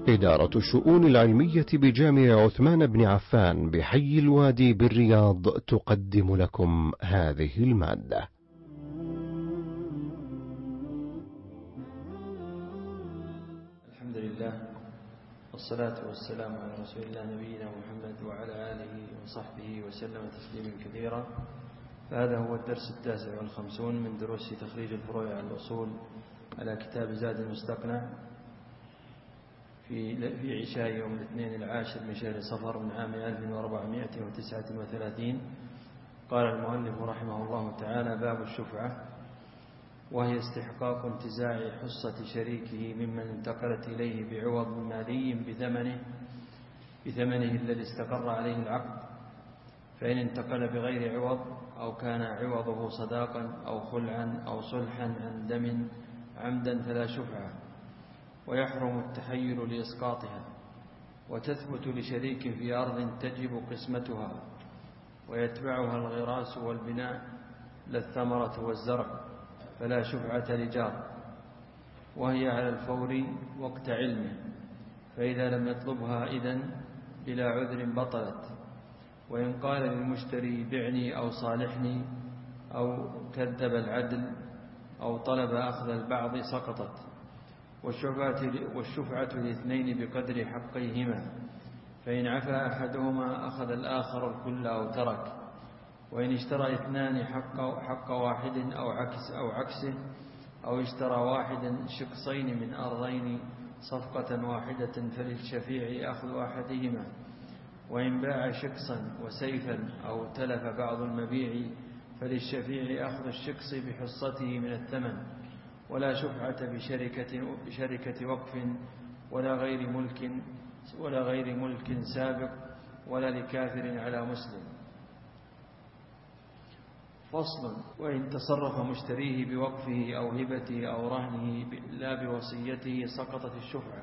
إدارة الشؤون العلمية بجامع عثمان بن عفان بحي الوادي بالرياض تقدم لكم هذه المادة. الحمد لله والصلاة والسلام على رسول الله نبينا محمد وعلى آله وصحبه وسلم تسليما كثيرا. فهذا هو الدرس 59 من دروس تخريج الفروع على الأصول على كتاب زاد المستقنع في عشاء يوم الاثنين العاشر من شهر صفر من عام 1439. قال المؤلف رحمه الله تعالى: باب الشفعة، وهي استحقاق انتزاع حصة شريكه ممن انتقلت إليه بعوض مالي بثمنه الذي استقر عليه العقد، فإن انتقل بغير عوض أو كان عوضه صداقا أو خلعا أو صلحا عن دم عمدا فلا شفعة، ويحرم التحيل لإسقاطها، وتثبت لشريك في أرض تجب قسمتها ويتبعها الغراس والبناء لا الثمرة والزرع، فلا شفعة لجار، وهي على الفور وقت علمه، فإذا لم يطلبها إذن بلا عذر بطلت. وإن قال للمشتري بعني أو صالحني أو كذب العدل أو طلب أخذ البعض سقطت. والشفعة لاثنين بقدر حقيهما، فإن عفا أحدهما أخذ الآخر الكل أو ترك. وإن اشترى اثنان حق واحد أو عكسه، أو اشترى واحدا شقصين من أرضين صفقة واحدة فللشفيع أخذ أحدهما. وإن باع شقصا وسيفا أو تلف بعض المبيع فللشفيع أخذ الشقص بحصته من الثمن، ولا شفعة بشركة وقف ولا غير ملك سابق ولا لكافر على مسلم. فصل: وإن تصرف مشتريه بوقفه أو هبته أو رهنه لا بوصيته سقطت الشفعة.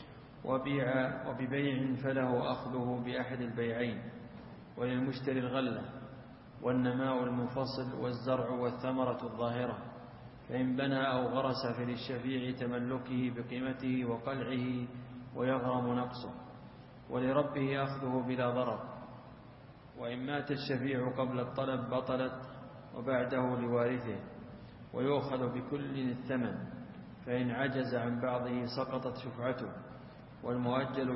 وببيع فله أخذه بأحد البيعين، وللمشتري الغلة والنماء المنفصل والزرع والثمرة الظاهرة. فإن بنى أو غرس فللشفيع تملكه بقيمته وقلعه ويغرم نقصه، ولربه أخذه بلا ضرر. وإن مات الشفيع قبل الطلب بطلت، وبعده لوارثه، ويؤخذ بكل الثمن، فإن عجز عن بعضه سقطت شفعته. والمؤجل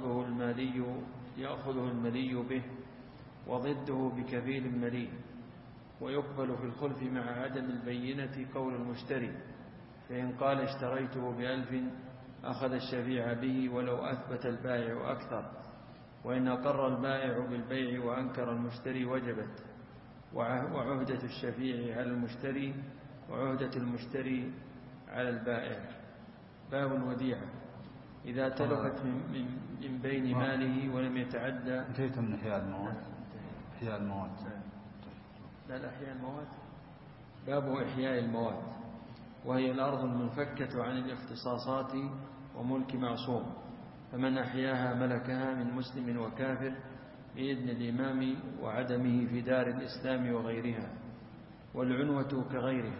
يأخذه الملي به، وضده بكفيل ملي. ويقبل في الخلف مع عدم البينة قول المشتري، فإن قال اشتريته ب1000 أخذ الشفيع به ولو أثبت البائع أكثر. وإن أقر البائع بالبيع وأنكر المشتري وجبت، وعهدة الشفيع على المشتري وعهدة المشتري على البائع. باب الوديعة: إذا تلفت من بين ماله ولم يتعدى. انتهيت من إحياء المواد. لا، إحياء المواد. باب إحياء المواد، وهي الأرض المنفكة عن الاختصاصات وملك معصوم، فمن أحياها ملكها من مسلم وكافر بإذن الإمام وعدمه في دار الإسلام وغيرها، والعنوة كغيرها.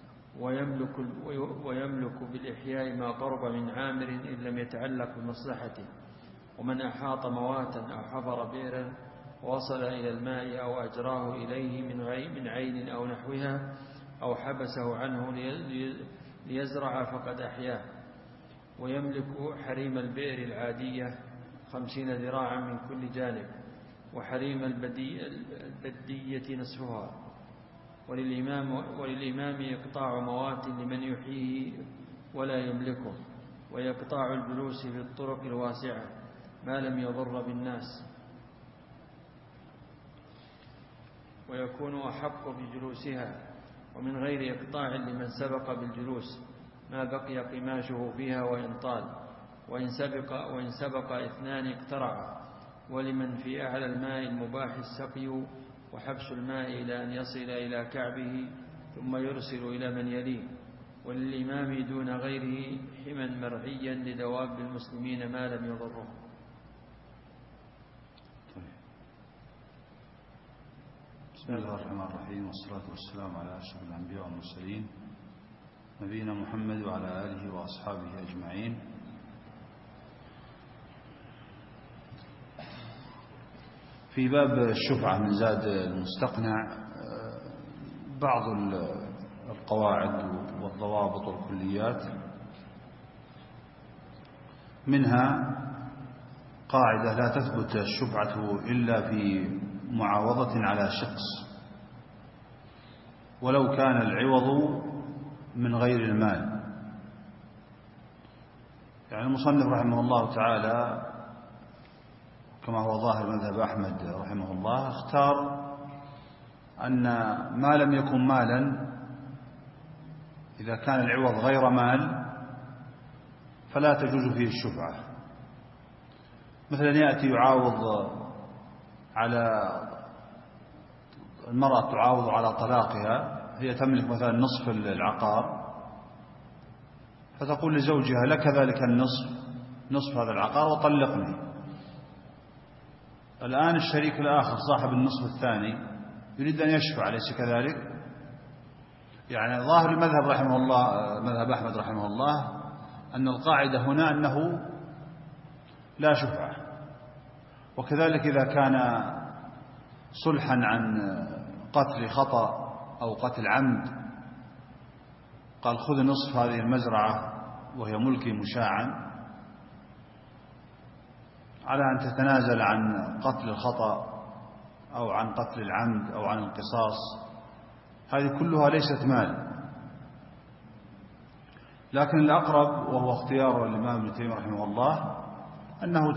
ويملك بالإحياء ما قرب من عامر إن لم يتعلق بمصلحته. ومن أحاط مواتا أو حفر بئرا ووصل إلى الماء أو أجراه إليه من عين أو نحوها أو حبسه عنه ليزرع فقد أحياه. ويملك حريم البئر العادية 50 ذراعا من كل جانب، وحريم البدية نصفها. وللإمام إقطاع موات لمن يحييه ولا يملكه، ويقطاع الجلوس في الطرق الواسعة ما لم يضر بالناس، ويكون أحق بجلوسها، ومن غير إقطاع لمن سبق بالجلوس ما بقي قماشه فيها وإن طال. وإن سبق 2 اقترع. ولمن في أعلى الماء المباح السقي وحبس الماء إلى أن يصل إلى كعبه ثم يرسل إلى من يليه. وللإمام دون غيره حما مرعيا لدواب المسلمين ما لم يضره. بسم الله الرحمن الرحيم، والصلاة والسلام على أشرف الأنبياء والمرسلين نبينا محمد وعلى آله وأصحابه أجمعين. في باب الشفعة من زاد المستقنع بعض القواعد والضوابط والكليات، منها قاعدة: لا تثبت الشفعة إلا في معاوضة على شخص ولو كان العوض من غير المال. يعني المصنف رحمه الله تعالى كما هو ظاهر مذهب أحمد رحمه الله اختار أن ما لم يكن مالا، إذا كان العوض غير مال فلا تجوز فيه الشفعة. مثلا يأتي يعاوض على المرأة، تعاوض على طلاقها، هي تملك مثلا نصف العقار، فتقول لزوجها: لك ذلك نصف هذا العقار وطلقني. الآن الشريك الآخر صاحب النصف الثاني يريد أن يشفع، أليس كذلك؟ يعني ظاهر المذهب رحمه الله، مذهب أحمد رحمه الله، أن القاعدة هنا أنه لا شفعة. وكذلك إذا كان صلحا عن قتل خطأ أو قتل عمد، قال: خذ نصف هذه المزرعة وهي ملكي مشاعا، على أن تتنازل عن قتل الخطأ أو عن قتل العمد أو عن القصاص، هذه كلها ليست مال. لكن الأقرب وهو اختيار الإمام ابن تيمية رحمه الله أنه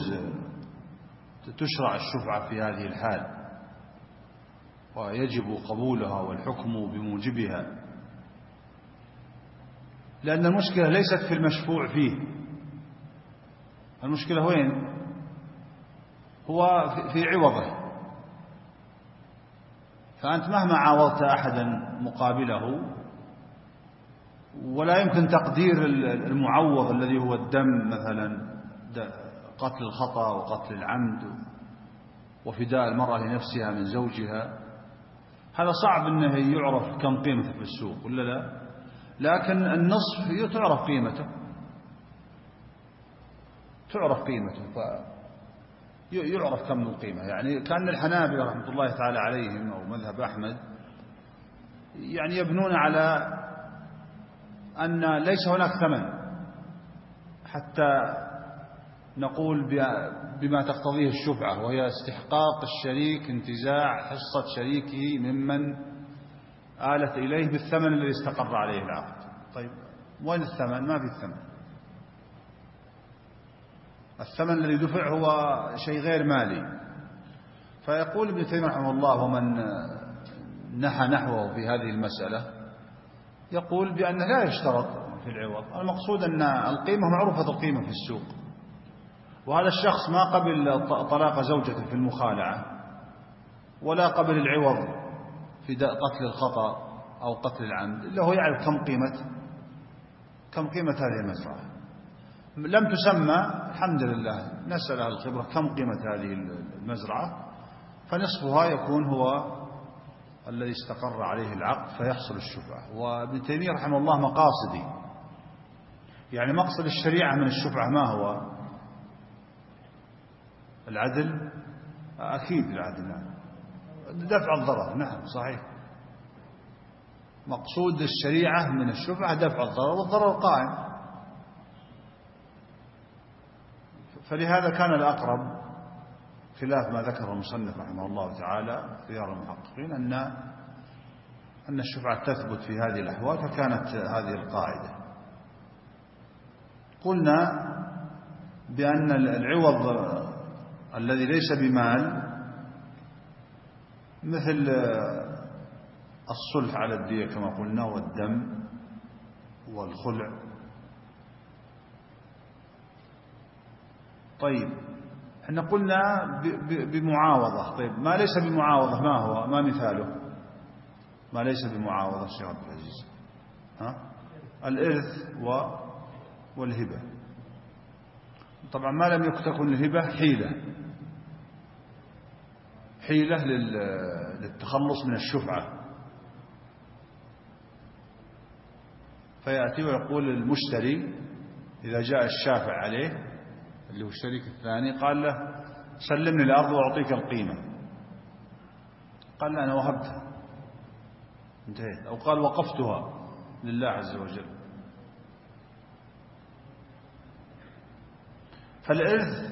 تشرع الشفعة في هذه الحال، ويجب قبولها والحكم بموجبها، لأن المشكلة ليست في المشفوع فيه. المشكلة وين؟ هو في عوضه. فأنت مهما عاوضت أحدا مقابله، ولا يمكن تقدير المعوض الذي هو الدم، مثلا قتل الخطأ وقتل العمد وفداء المرأة لنفسها من زوجها، هذا صعب أنه يعرف كم قيمته في السوق ولا لا. لكن النصف تعرف قيمته، يعرف كم القيمة. يعني كان الحنابلة رحمة الله تعالى عليهم أو مذهب أحمد يعني يبنون على أن ليس هناك ثمن حتى نقول بما تقتضيه الشفعة، وهي استحقاق الشريك انتزاع حصة شريكه ممن آلت إليه بالثمن الذي استقر عليه العقد. طيب وين الثمن؟ ما في الثمن. الثمن الذي دفع هو شيء غير مالي. فيقول ابن تيمية رحمه الله: ومن نحى نحوه في هذه المسألة يقول بأنه لا يشترط في العوض. المقصود أن القيمة معروفة القيمة في السوق، وهذا الشخص ما قبل طلاق زوجته في المخالعة ولا قبل العوض في قتل الخطأ أو قتل العمد، إلا هو يعرف كم قيمة هذه المزرعة. لم تسمى، الحمد لله، نسأل أهل الخبرة كم قيمة هذه المزرعة، فنصفها يكون هو الذي استقر عليه العقد فيحصل الشفعة. وابن تيمية رحمه الله مقاصدي، يعني مقصد الشريعة من الشفعة ما هو؟ العدل، أكيد العدل، نعم. دفع الضرر، نعم صحيح. مقصود الشريعة من الشفعة دفع الضرر، والضرر قائم. فلهذا كان الأقرب خلاف ما ذكر المصنف رحمه الله تعالى خيار المحققين أن الشفعة تثبت في هذه الأحوال، فكانت هذه القاعدة. قلنا بأن العوض الذي ليس بمال مثل الصلح على الدية كما قلنا، والدم والخلع. طيب احنا قلنا بمعاوضة. طيب ما ليس بمعاوضة ما هو؟ ما مثاله ما ليس بمعاوضة شيخ عبد العزيز؟ الإرث والهبة. طبعا ما لم تكن الهبة حيلة للتخلص من الشفعة، فيأتي ويقول المشتري إذا جاء الشافع عليه اللي هو الشريك الثاني قال له: سلمني الأرض وأعطيك القيمة، قال لا أنا وهبتها انتهيت، أو قال وقفتها لله عز وجل. فالإرث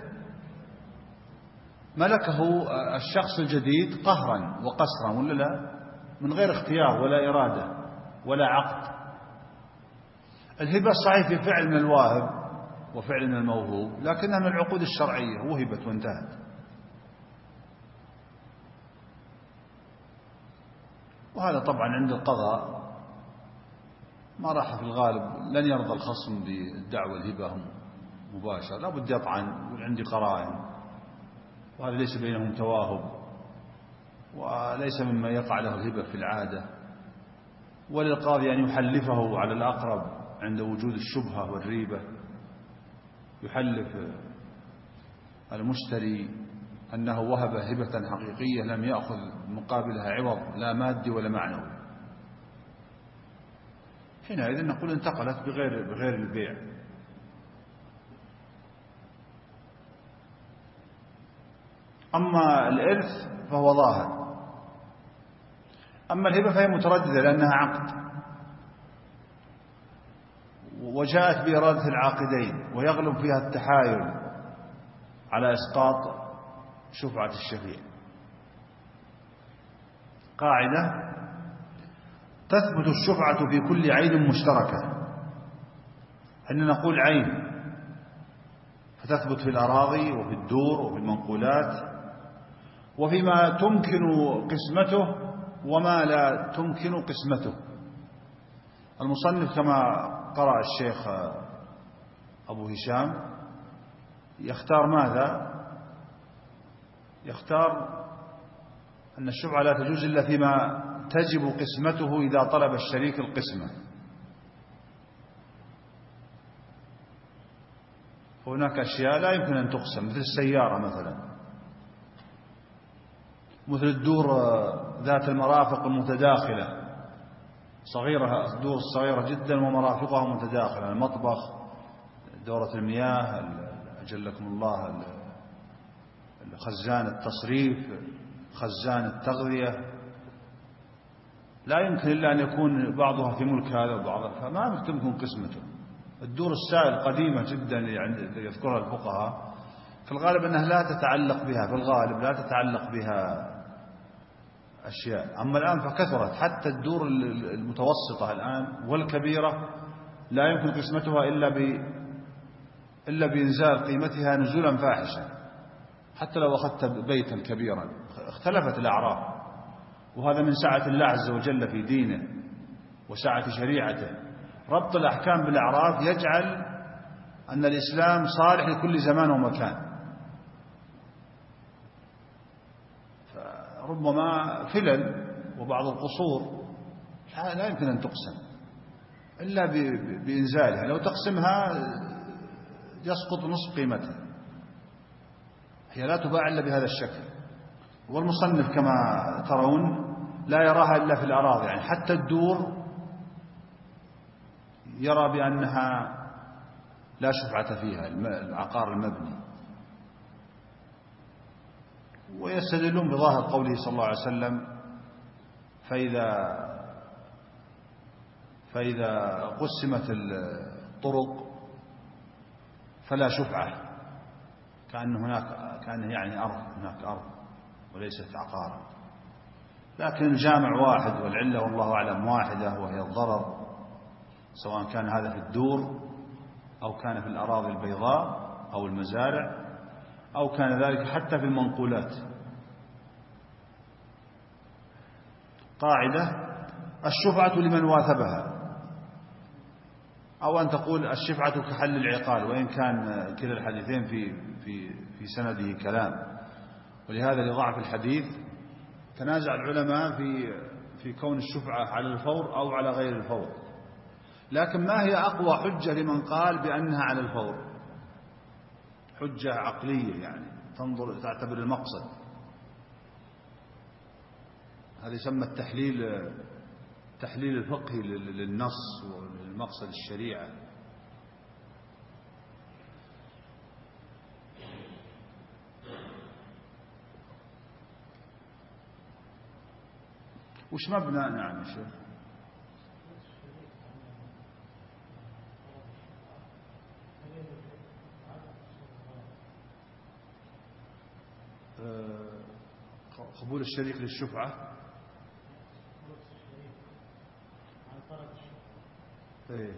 ملكه الشخص الجديد قهرا وقسرا ولا لا، من غير اختيار ولا إرادة ولا عقد. الهبة صحيح في فعل من الواهب وفعل من الموهوب، لكنها من العقود الشرعية، وهبت وانتهت. وهذا طبعا عند القضاء ما راح في الغالب، لن يرضى الخصم بالدعوة الهبة مباشرة، لا بد يطعن يقول عندي قرائن، وهذا ليس بينهم تواهب، وليس مما يقع له الهبة في العادة. وللقاضي أن يحلفه على الأقرب عند وجود الشبهة والريبة، يحلف المشتري أنه وهب هبة حقيقية لم يأخذ مقابلها عوض لا مادي ولا معنوي، حينئذ نقول انتقلت بغير البيع. أما الإرث فهو ظاهر. أما الهبة فهي مترددة لأنها عقد، وجاءت بإرادة العاقدين، ويغلب فيها التحايل على إسقاط شفعة الشفيع. قاعدة: تثبت الشفعة في كل عين مشتركة. أن نقول عين فتثبت في الأراضي وفي الدور وفي المنقولات، وفيما تمكن قسمته وما لا تمكن قسمته. المصنف كما قرأ الشيخ أبو هشام يختار ماذا؟ يختار أن الشفعة لا تجوز إلا فيما تجب قسمته إذا طلب الشريك القسمة. هناك أشياء لا يمكن أن تقسم، مثل السيارة مثلا، مثل الدور ذات المرافق المتداخلة، صغيرة، الدور الصغيرة جدا ومرافقها متداخلة، المطبخ، دورة المياه، أجلكم الله، خزان التصريف، خزان التغذية، لا يمكن إلا أن يكون بعضها في ملك هذا وبعضها، فما تمكن قسمته. الدور السائل قديمة جدا يذكرها الفقهاء، في الغالب أنها لا تتعلق بها، في الغالب لا تتعلق بها أشياء. أما الآن فكثرت، حتى الدور المتوسطة الآن والكبيرة لا يمكن قسمتها إلا بإنزال قيمتها نزولا فاحشا. حتى لو أخذت بيتا كبيرا اختلفت الأعراف، وهذا من سعة الله عز وجل في دينه وسعة شريعته. ربط الأحكام بالأعراف يجعل أن الإسلام صالح لكل زمان ومكان. فربما فلل وبعض القصور لا يمكن أن تقسم إلا بإنزالها، لو تقسمها يسقط نصف قيمتها، هي لا تباع إلا بهذا الشكل. والمصنف كما ترون لا يراها إلا في الأراضي، يعني حتى الدور يرى بأنها لا شفعة فيها، العقار المبني. ويستدلون بظاهر قوله صلى الله عليه وسلم: فإذا قسمت الطرق فلا شفعة، كأن يعني هناك أرض وليست عقارا. لكن الجامع واحد والعلة والله أعلم واحدة، وهي الضرر، سواء كان هذا في الدور أو كان في الأراضي البيضاء أو المزارع أو كان ذلك حتى في المنقولات. قاعدة: الشفعة لمن واثبها، أو أن تقول الشفعة كحل العقال، وإن كان كلا الحديثين في سنده كلام، ولهذا لضعف الحديث تنازع العلماء في كون الشفعة على الفور أو على غير الفور. لكن ما هي أقوى حجة لمن قال بأنها على الفور؟ حجة عقلية، يعني تعتبر المقصد. هذا يسمى التحليل الفقهي للنص وللمقصد الشريعة. وش مبنى؟ نعم يا شيخ. قبول الشريك للشفعة. إيه.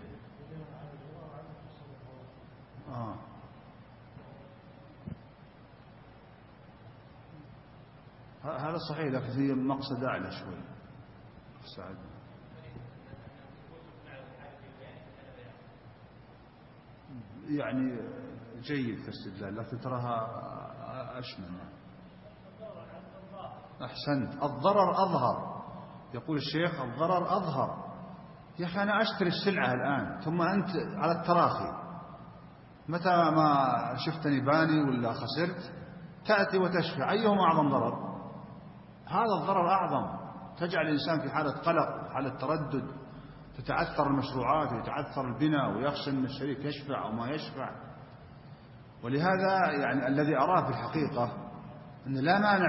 هذا صحيح، لكن في مقصد أعلى شوي. سعد. يعني جيد في الاستدلال، لكن تراها أشمل. أحسنت. الضرر أظهر، يقول الشيخ الضرر أظهر. يا أخي أنا أشتري السلعة الآن، ثم أنت على التراخي متى ما شفتني باني ولا خسرت تأتي وتشفع، أيهما أعظم ضرر؟ هذا الضرر أعظم، تجعل الإنسان في حالة قلق، حالة تردد، تتعثر المشروعات ويتعثر البناء ويخشى أن الشريك يشفع أو ما يشفع. ولهذا يعني الذي أراه في الحقيقة أن لا مانع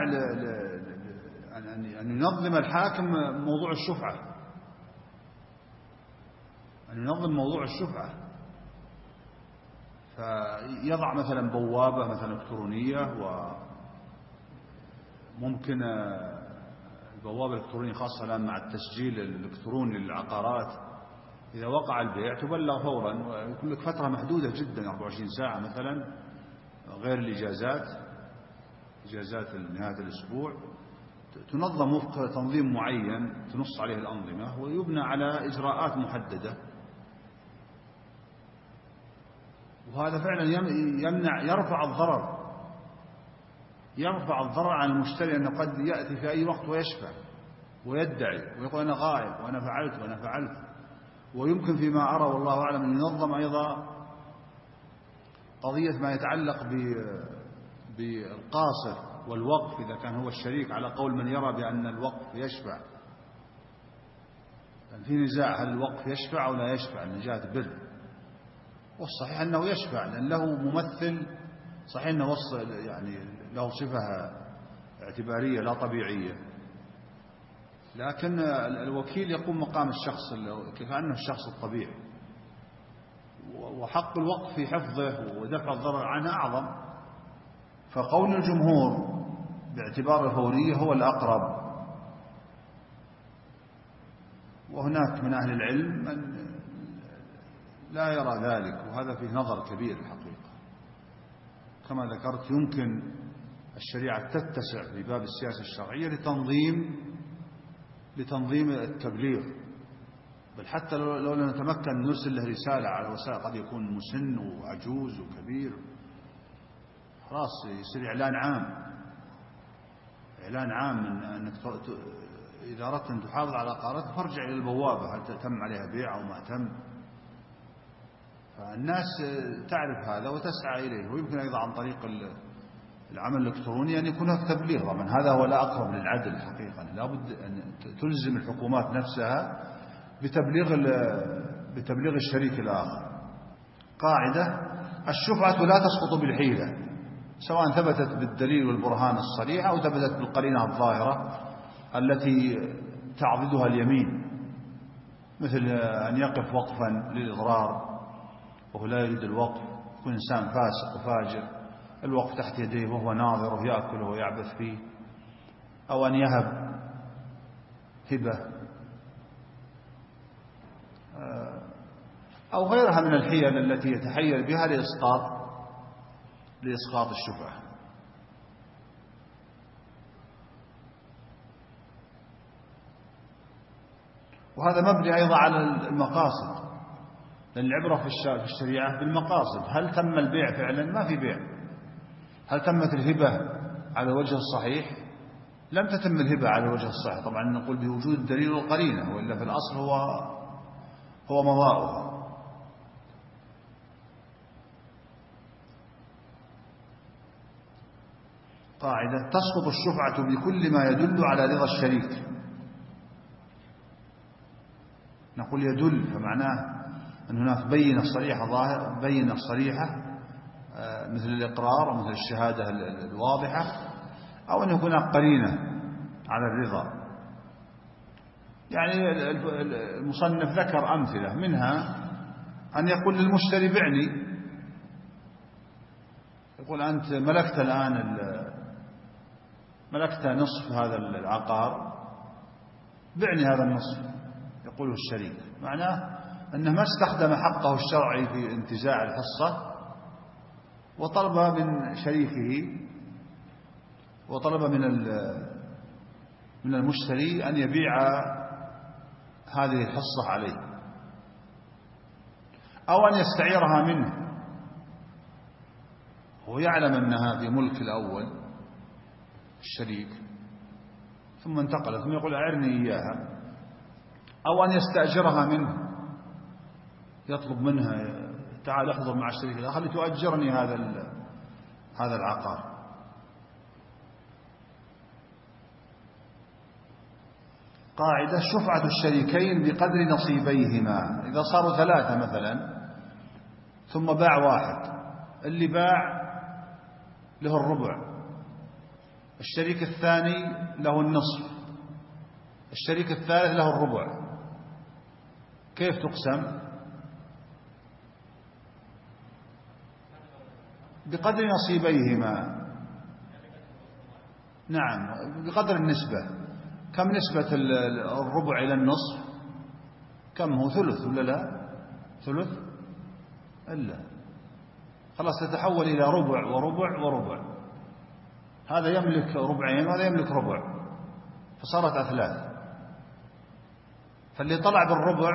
أن ينظم الحاكم موضوع الشفعة، أن ينظم موضوع الشفعة، فيضع مثلا بوابة مثلا إلكترونية، وممكن البوابة الإلكترونية خاصة الآن مع التسجيل الإلكتروني للعقارات، إذا وقع البيع تبلغ فورا، ويكون لك فترة محدودة جدا 24 ساعة مثلا، غير الإجازات، إجازات نهاية الأسبوع، تنظم وفق تنظيم معين تنص عليه الأنظمة، ويبنى على إجراءات محددة. وهذا فعلا يرفع الضرر عن المشتري، أنه قد يأتي في أي وقت ويشفع ويدعي ويقول أنا غائب وأنا فعلت. ويمكن فيما أرى والله أعلم أن ينظم أيضا قضية ما يتعلق بالقاصر والوقف، إذا كان هو الشريك، على قول من يرى بأن الوقف يشفع. في نزاع هل الوقف يشفع أو لا يشفع من جهة بر، والصحيح أنه يشفع لأن له ممثل، صحيح أنه يعني له صفة اعتبارية لا طبيعية، لكن الوكيل يقوم مقام الشخص كأنه الشخص الطبيعي، وحق الوقف في حفظه ودفع الضرر عنه أعظم. فقول الجمهور باعتبار الفورية هو الأقرب، وهناك من أهل العلم من لا يرى ذلك، وهذا فيه نظر كبير الحقيقة. كما ذكرت يمكن الشريعة تتسع في باب السياسة الشرعية لتنظيم التبليغ، بل حتى لو لم نتمكن نرسل له رسالة على وسائل، قد يكون مسن وعجوز وكبير، خلاص يصير إعلان عام من أنك إذا أردت أن تحافظ على عقاراتك فارجع إلى البوابة هل تم عليها بيع أو ما تم. فالناس تعرف هذا وتسعى إليه. ويمكن أيضا عن طريق العمل الإلكتروني أن يكون هناك تبليغ، طبعا هذا هو الأقرب للعدل الحقيقة. لابد أن تلزم الحكومات نفسها بتبليغ الشريك الآخر. قاعدة: الشفعة لا تسقط بالحيلة، سواء ثبتت بالدليل والبرهان الصريح أو ثبتت بالقرينة الظاهرة التي تعضدها اليمين، مثل أن يقف وقفا للإضرار وهو لا يريد الوقف، يكون إنسان فاسق وفاجر، الوقف تحت يديه وهو ناظر ويأكل ويعبث فيه، أو أن يهب هبة أو غيرها من الحيل التي يتحيل بها لإسقاط الشفعة. وهذا مبني أيضا على المقاصد، لأن العبرة في الشريعة بالمقاصد. هل تم البيع فعلا؟ ما في بيع. هل تمت الهبة على الوجه الصحيح؟ لم تتم الهبة على الوجه الصحيح، طبعا نقول بوجود الدليل والقرينة، وإلا في الأصل هو مضاؤها. قاعدة: تسقط الشفعة بكل ما يدل على رضا الشريك. نقول يدل، فمعناه أن هناك بينة صريحة مثل الإقرار ومثل الشهادة الواضحة، أو أن يكون قرينة على الرضا. يعني المصنف ذكر أمثلة منها أن يقول للمشتري بعني، يقول أنت ملكت الآن ملكت نصف هذا العقار، بعني هذا النصف، يقوله الشريك، معناه أنه ما استخدم حقه الشرعي في انتزاع الحصة، وطلب من شريكه وطلب من المشتري أن يبيع هذه الحصة عليه، أو أن يستعيرها منه، هو يعلم أنها في ملك الأول الشريك ثم انتقلت، ثم يقول أعرني إياها، أو أن يستأجرها منه، يطلب منها تعال احضر مع الشريك الآخر لتؤجرني هذا العقار. قاعدة: شفعة الشريكين بقدر نصيبيهما. إذا صاروا 3 مثلا ثم باع واحد، اللي باع له الربع، الشريك الثاني له النصف، الشريك الثالث له الربع، كيف تقسم؟ بقدر نصيبيهما. نعم، بقدر النسبة. كم نسبة الربع إلى النصف؟ كم هو؟ ثلث ولا لا؟ ثلث إلا خلاص تتحول إلى ربع وربع وربع، هذا يملك ربعين وهذا يملك ربع، فصارت أثلاث. فاللي طلع بالربع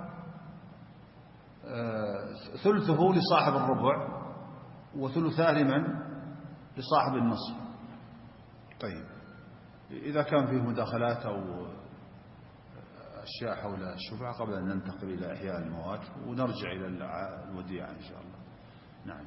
ثلثه لصاحب الربع وثلثاه لمن؟ لصاحب النصف. طيب، إذا كان فيه مداخلات أو أشياء حول الشفعة قبل أن ننتقل إلى إحياء الموات ونرجع إلى الوديعة إن شاء الله. نعم.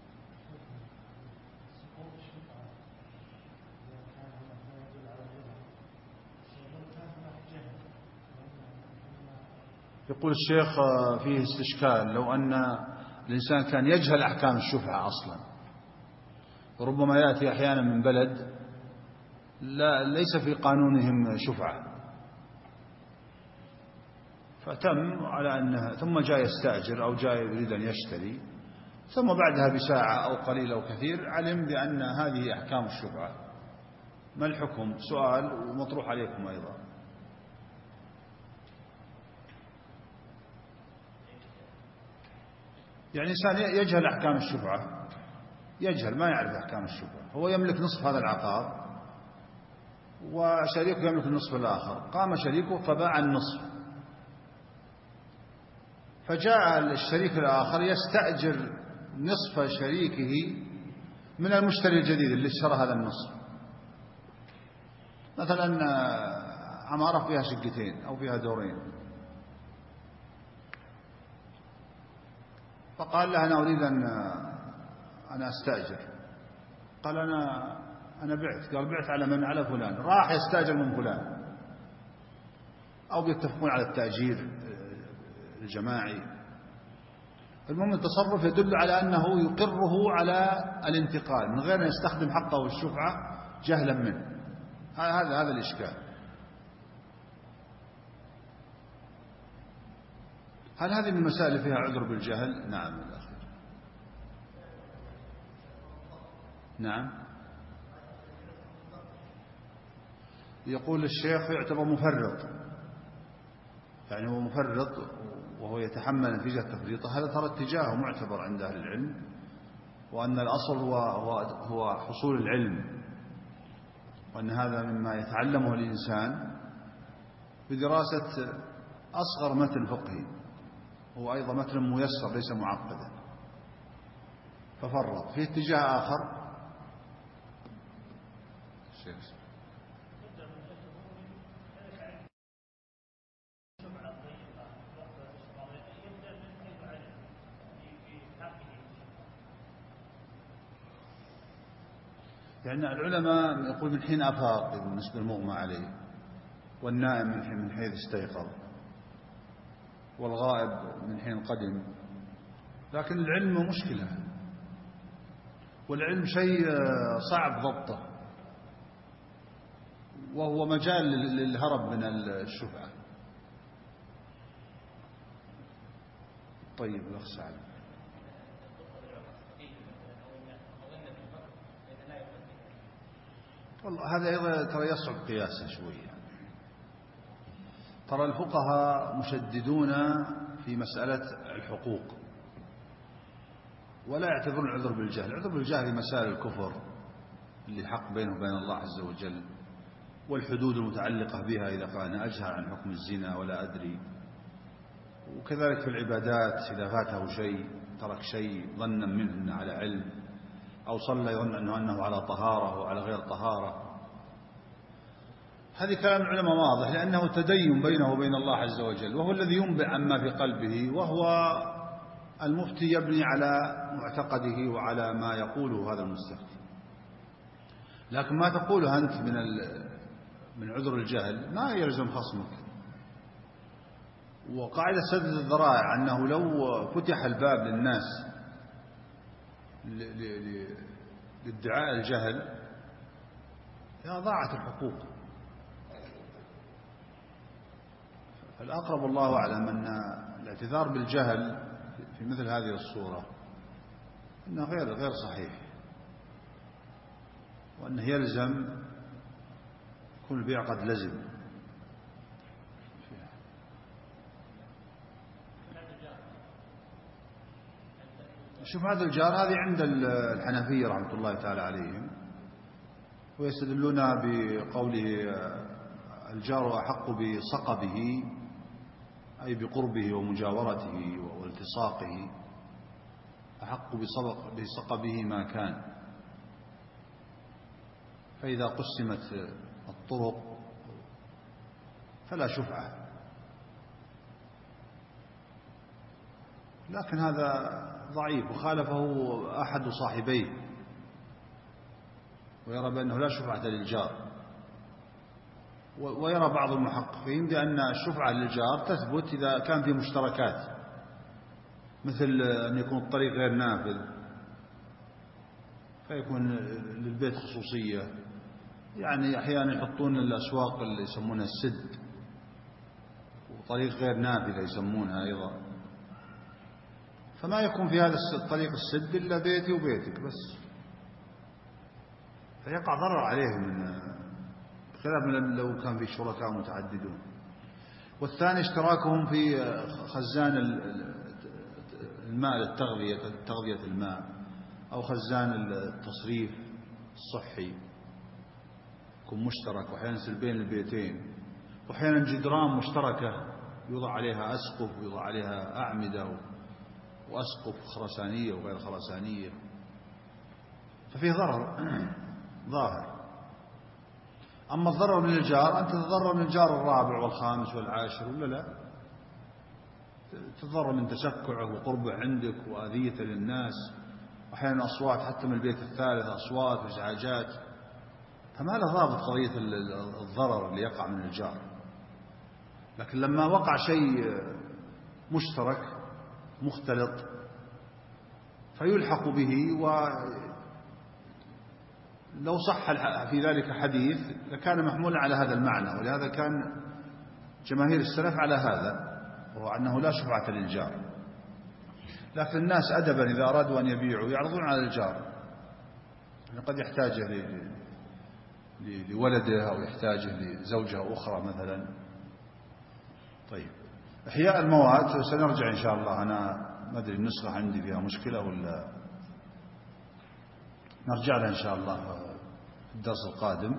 يقول الشيخ فيه استشكال، لو أن الإنسان كان يجهل أحكام الشفعة أصلا، وربما يأتي أحيانا من بلد ليس في قانونهم شفعة، فتم على أنها، ثم جاء يستأجر أو جاء يريد أن يشتري، ثم بعدها بساعة أو قليل أو كثير علم بأن هذه أحكام الشفعة. ما الحكم؟ سؤال ومطروح عليكم أيضا. يعني إنسان يجهل أحكام الشفعة، يجهل ما يعرف أحكام الشفعة، هو يملك نصف هذا العقار وشريكه يملك النصف الآخر، قام شريكه فباع النصف، فجاء الشريك الآخر يستأجر نصف شريكه من المشتري الجديد اللي اشترى هذا النصف. مثلا عمارة فيها شقتين أو فيها دورين، فقال له أنا أريد أن أستأجر، قال أنا بعت، قال بعت على من؟ على فلان، راح يستأجر من فلان، أو بيتفقون على التأجير الجماعي. المهم التصرف يدل على أنه يقره على الانتقال من غير أن يستخدم حقه الشفعة جهلا منه. هذا الإشكال. هل هذه من المسائل فيها عذر بالجهل؟ نعم الأخير. نعم. يقول الشيخ يعتبر مفرط، يعني هو مفرط وهو يتحمل نتيجة تفريطه، هذا ترى اتجاهه معتبر عند أهل العلم، وأن الأصل هو حصول العلم، وأن هذا مما يتعلمه الإنسان بدراسة أصغر متن فقهي، هو أيضا متن ميسر ليس معقدا، ففرط في اتجاه آخر. يعني العلماء يقول من حين أفاق بالنسبة للمغمى عليه، والنائم من حيث استيقظ، والغائب من حين قدم. لكن العلم مشكلة، والعلم شيء صعب ضبطه، وهو مجال للهرب من الشفعة. طيب الأخ سعد. والله هذا أيضا ترى يصعب قياسه شوية. ترى الفقهاء مشددون في مسألة الحقوق ولا يعتبرون العذر بالجهل. العذر بالجهل في مسائل الكفر اللي حق بينه وبين الله عز وجل، والحدود المتعلقة بها إذا قال أنا أجهل عن حكم الزنا ولا أدري، وكذلك في العبادات إذا فاته شيء ترك شيء ظنا منه أنه على علم، أو صلى يظن أنه على طهارة وعلى غير طهارة. هذه كلام العلماء واضح، لأنه تدين بينه وبين الله عز وجل، وهو الذي ينبئ عما في قلبه، وهو المفتي يبني على معتقده وعلى ما يقوله هذا المستفتي. لكن ما تقوله أنت من عذر الجهل ما يلزم خصمك. وقاعدة سد الذرائع أنه لو فتح الباب للناس لادعاء الجهل ضاعت الحقوق. فالأقرب الله أعلم أن الاعتذار بالجهل في مثل هذه الصورة أنه غير صحيح، وأنه يلزم يكون البيع قد لزم. شبهات الجار هذه عند الحنفية رحمة الله تعالى عليهم، ويستدلون بقوله الجار أحق بصقبه، أي بقربه ومجاورته والتصاقه، أحق بصقبه ما كان. فإذا قسمت الطرق فلا شفعة. لكن هذا ضعيف، وخالفه أحد صاحبيه ويرى بأنه لا شفعة للجار. ويرى بعض المحققين بأن الشفعة للجار تثبت إذا كان في مشتركات، مثل أن يكون الطريق غير نافذ فيكون للبيت خصوصية. يعني أحيانا يحطون الأسواق اللي يسمونها السد، وطريق غير نافذة يسمونها أيضا، فما يكون في هذا الطريق السد إلا بيتي وبيتك بس، فيقع ضرر عليهم بخلاف من لو كان في شركاء متعددون. والثاني اشتراكهم في خزان الماء لتغذية الماء، أو خزان التصريف الصحي يكون مشترك، وأحيانا بين البيتين، وأحيانا جدران مشتركة يوضع عليها أسقف ويوضع عليها أعمدة وأسقف خرسانية وغير خرسانية، ففيه ضرر ظاهر. أما الضرر من الجار، أنت تتضرر من الجار الرابع والخامس والعاشر ولا لا؟ تتضرر من تسكعه وقربه عندك وأذيته للناس، وأحيانا أصوات حتى من البيت الثالث، أصوات وإزعاجات. فما له ضابط قضية الضرر اللي يقع من الجار. لكن لما وقع شيء مشترك مختلط فيلحق به، ولو صح في ذلك حديث لكان محمولا على هذا المعنى. ولهذا كان جماهير السلف على هذا، وهو أنه لا شفعة للجار. لكن الناس أدبا إذا أرادوا أن يبيعوا يعرضون على الجار، قد يحتاجه لولده أو يحتاجه لزوجة أخرى مثلا. طيب، إحياء المواد سنرجع إن شاء الله. أنا ما أدري النسخة عندي فيها مشكلة ولا نرجع لها إن شاء الله في الدرس القادم.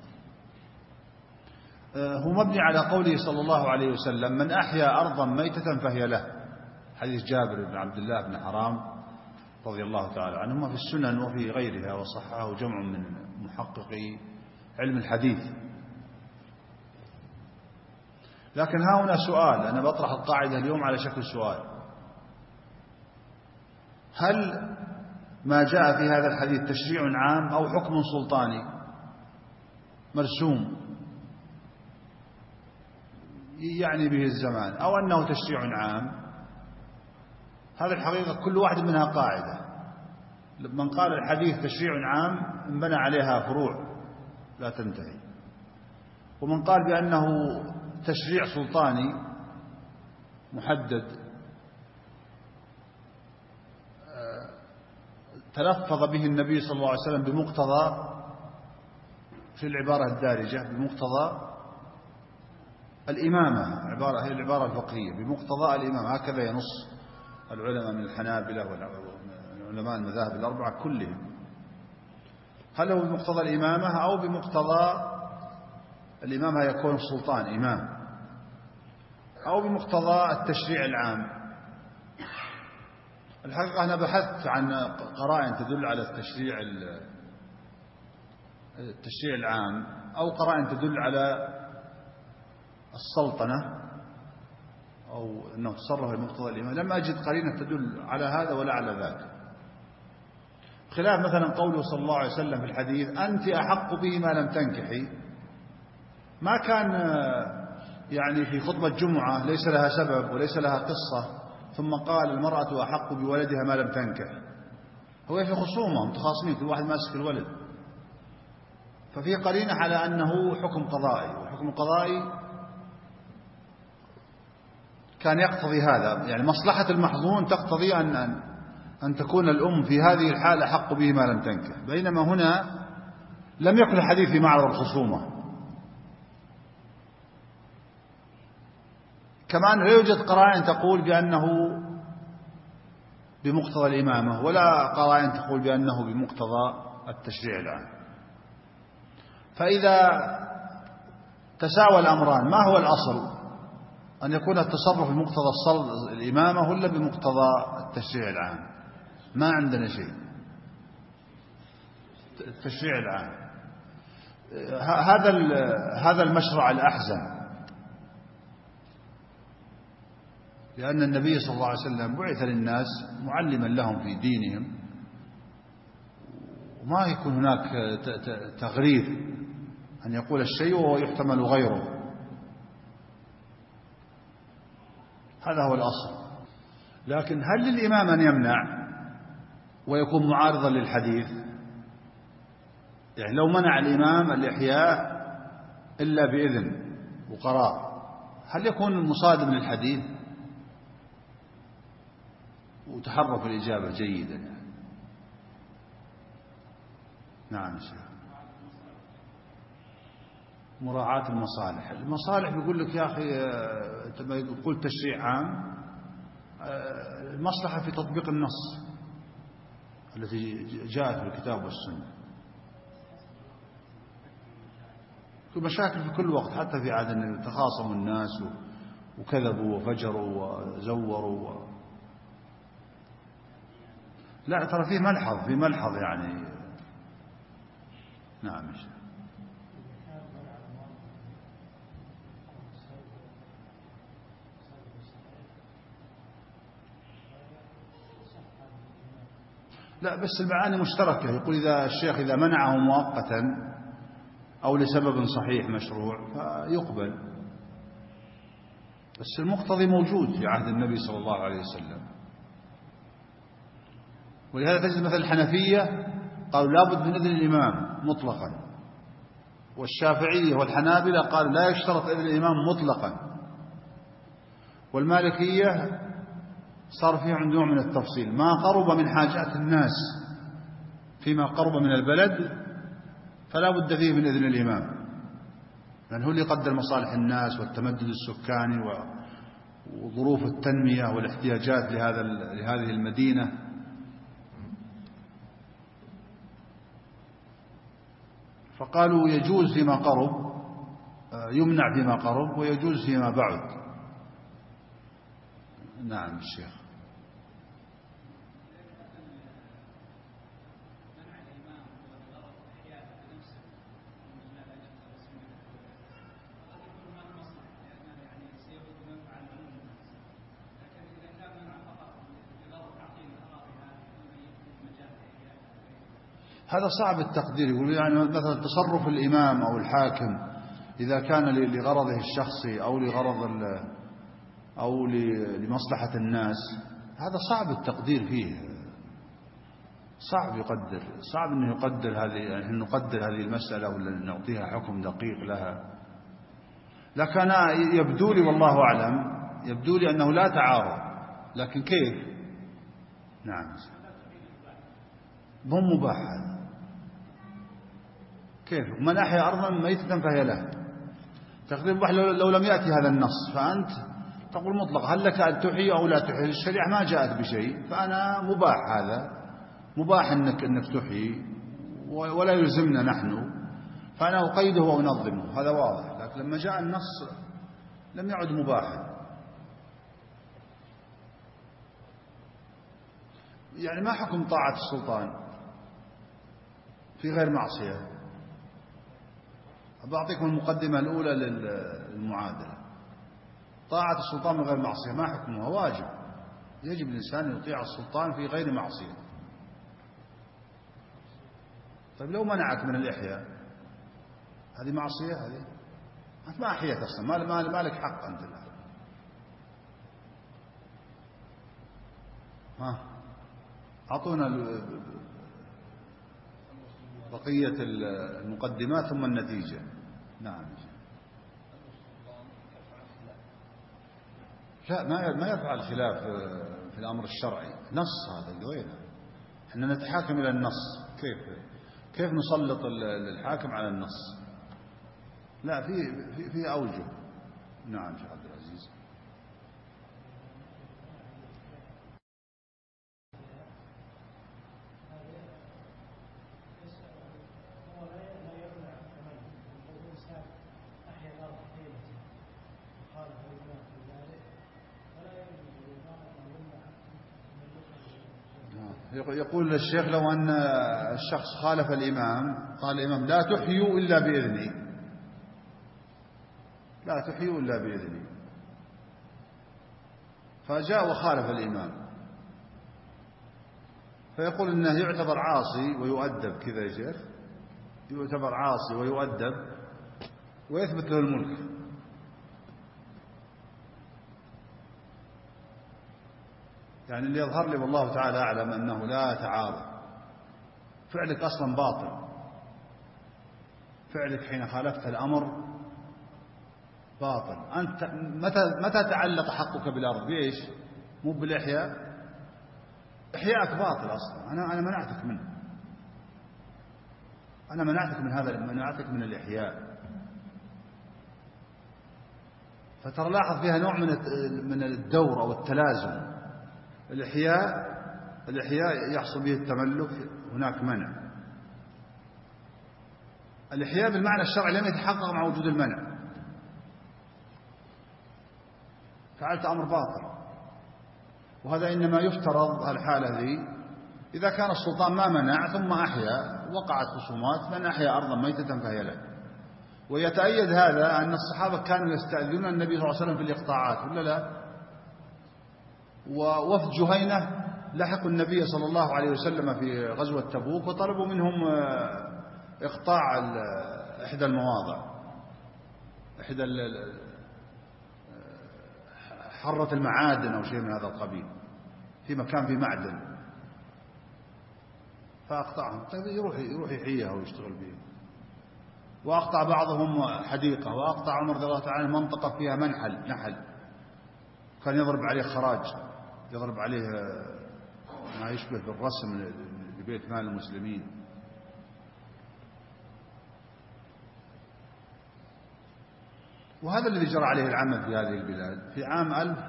هو مبني على قوله صلى الله عليه وسلم: من أحيا أرضا ميتة فهي له، حديث جابر بن عبد الله بن حرام رضي الله تعالى عنهما في السنن وفي غيرها، وصححه جمع من محققي علم الحديث. لكن ها هنا سؤال، أنا بطرح القاعدة اليوم على شكل سؤال: هل ما جاء في هذا الحديث تشريع عام أو حكم سلطاني مرسوم يعني به الزمان، أو أنه تشريع عام؟ هذا الحقيقة كل واحد منها قاعدة. من قال الحديث تشريع عام انبنى عليها فروع لا تنتهي، ومن قال بأنه تشريع سلطاني محدد تلفظ به النبي صلى الله عليه وسلم بمقتضى، في العبارة الدارجة، بمقتضى الإمامة، هي العبارة الفقهية، بمقتضى الإمامة، هكذا ينص العلماء من الحنابلة والعلماء المذاهب الأربعة كلهم. هل هو بمقتضى الإمامة أو بمقتضى الإمامة يكون السلطان إمام، أو بمقتضى التشريع العام؟ الحقيقة أنا بحثت عن قرائن تدل على التشريع العام أو قرائن تدل على السلطنة أو أنه تصرف بمقتضى الإمام، لم أجد قرينة تدل على هذا ولا على ذاك، خلاف مثلا قوله صلى الله عليه وسلم في الحديث: أنت أحق به ما لم تنكحي. ما كان يعني في خطبة جمعة ليس لها سبب وليس لها قصة ثم قال المرأة أحق بولدها ما لم تنكح. هو في خصومة متخاصمين، كل واحد ماسك الولد، ففي قرينة على أنه حكم قضائي، والحكم القضائي كان يقتضي هذا، يعني مصلحة المحظون تقتضي أن تكون الأم في هذه الحالة حق به ما لم تنكح، بينما هنا لم يكن الحديث في معرض الخصومة. كمان لا يوجد قرائن تقول بأنه بمقتضى الإمامة، ولا قرائن تقول بأنه بمقتضى التشريع العام. فإذا تساوى الأمران، ما هو الأصل؟ أن يكون التصرف بمقتضى الإمامة ولا بمقتضى التشريع العام؟ ما عندنا شيء، التشريع العام. هذا المشرع الأحزن، لأن النبي صلى الله عليه وسلم بعث للناس معلما لهم في دينهم، وما يكون هناك تغرير أن يقول الشيء وهو يحتمل غيره. هذا هو الأصل. لكن هل للإمام أن يمنع ويكون معارضا للحديث؟ يعني لو منع الإمام الإحياء إلا بإذن وقرار، هل يكون مصادم للحديث؟ وتحرك الإجابة جيدا. نعم شيخ. مراعاة المصالح. المصالح بيقول لك يا أخي لما تقول تشريع عام، المصلحة في تطبيق النص التي جاءت في الكتاب والسنة. في مشاكل في كل وقت، حتى في عهد النبي تخاصموا الناس وكذبوا وفجروا وزوروا لا ترى فيه ملحظ يعني. نعم شيخ. لا بس المعاني مشتركة. يقول إذا الشيخ إذا منعه مؤقتا أو لسبب صحيح مشروع فيقبل، بس المقتضي موجود في عهد النبي صلى الله عليه وسلم. ولهذا تجد مثل الحنفية قالوا لابد من إذن الإمام مطلقا، والشافعية والحنابلة قالوا لا يشترط إذن الإمام مطلقا، والمالكية صار فيه عندهم من التفصيل، ما قرب من حاجات الناس فيما قرب من البلد فلا بد فيه من إذن الإمام، لأن هو اللي يقدر مصالح الناس والتمدد السكاني وظروف التنمية والاحتياجات لهذه المدينة. فقالوا يجوز فيما قرب، يمنع فيما قرب، ويجوز فيما بعد. نعم الشيخ. هذا صعب التقدير. يقول يعني مثلا تصرف الإمام أو الحاكم إذا كان لغرضه الشخصي أو لمصلحة الناس، هذا صعب التقدير فيه، صعب أنه يقدر هذه المسألة ولا نعطيها حكم دقيق لها. لكن يبدو لي والله أعلم، يبدو لي أنه لا تعارض، لكن كيف؟ نعم هم مباح هذا. كيف؟ من أحيا أرضا ميتة فهي له. تقدير مباح لو لم يأتي هذا النص، فأنت تقول مطلق هل لك أن تحيي أو لا تحيي؟ الشريعة ما جاءت بشيء، فأنا مباح هذا، مباح أنك تحيي ولا يلزمنا نحن، فأنا أقيده وأنظمه، هذا واضح. لكن لما جاء النص لم يعد مباحا. يعني ما حكم طاعة السلطان في غير معصية؟ بعطيكم المقدمة الأولى للمعادلة. طاعة السلطان من غير معصية ما حكمها؟ واجب، يجب الإنسان يطيع السلطان في غير معصية. طيب لو منعك من الإحياء، هذه معصية؟ هذه أنت ما أحيت أصلا، ما لك حق أنت الآن. ها أعطونا بقية المقدمات ثم النتيجة. نعم. لا، ما يفعل خلاف في الأمر الشرعي، نص هذا غيره. احنا نتحاكم إلى النص. كيف نسلط الحاكم على النص؟ لا، في أوجه. نعم شيخ عبد العزيز. يقول الشيخ لو أن الشخص خالف الإمام، قال الإمام لا تحيوا إلا بإذني، لا تحيوا إلا بإذني، فجاء وخالف الإمام، فيقول إنه يعتبر عاصي ويؤدب كذا يا شيخ، يعتبر عاصي ويؤدب ويثبت له الملك. يعني اللي يظهر لي والله تعالى أعلم أنه لا تعارض، فعلك أصلا باطل، فعلك حين خالفت الأمر باطل. أنت متى تعلق حقك بالأرض؟ بإيش؟ مو بالإحياء. إحياءك باطل أصلا، أنا منعتك منه، أنا منعتك من هذا، منعتك من الإحياء. فترى لاحظ فيها نوع من الدور أو التلازم. الإحياء يحصل به التملك، هناك منع. الإحياء بالمعنى الشرعي لم يتحقق مع وجود المنع، فعلت أمر باطل. وهذا إنما يفترض الحالة ذي إذا كان السلطان ما منع ثم أحيا، وقعت خصومات، من أحيا أرضا ميتة فهي له. ويتأيد هذا أن الصحابة كانوا يستأذنون النبي صلى الله عليه وسلم في الإقطاعات، ولا لا؟ ووفد جهينة لحقوا النبي صلى الله عليه وسلم في غزوة تبوك وطلبوا منهم إقطاع إحدى المواضع، إحدى حرة المعادن أو شيء من هذا القبيل، في مكان في معدن، فأقطعهم. طيب يروح يحييها ويشتغل بها. وأقطع بعضهم حديقة، وأقطع عمر رضي الله تعالى منطقة فيها نحل كان يضرب عليه خراج، يضرب عليه ما يشبه بالرسم لبيت مال المسلمين. وهذا الذي جرى عليه العمل في هذه البلاد. في عام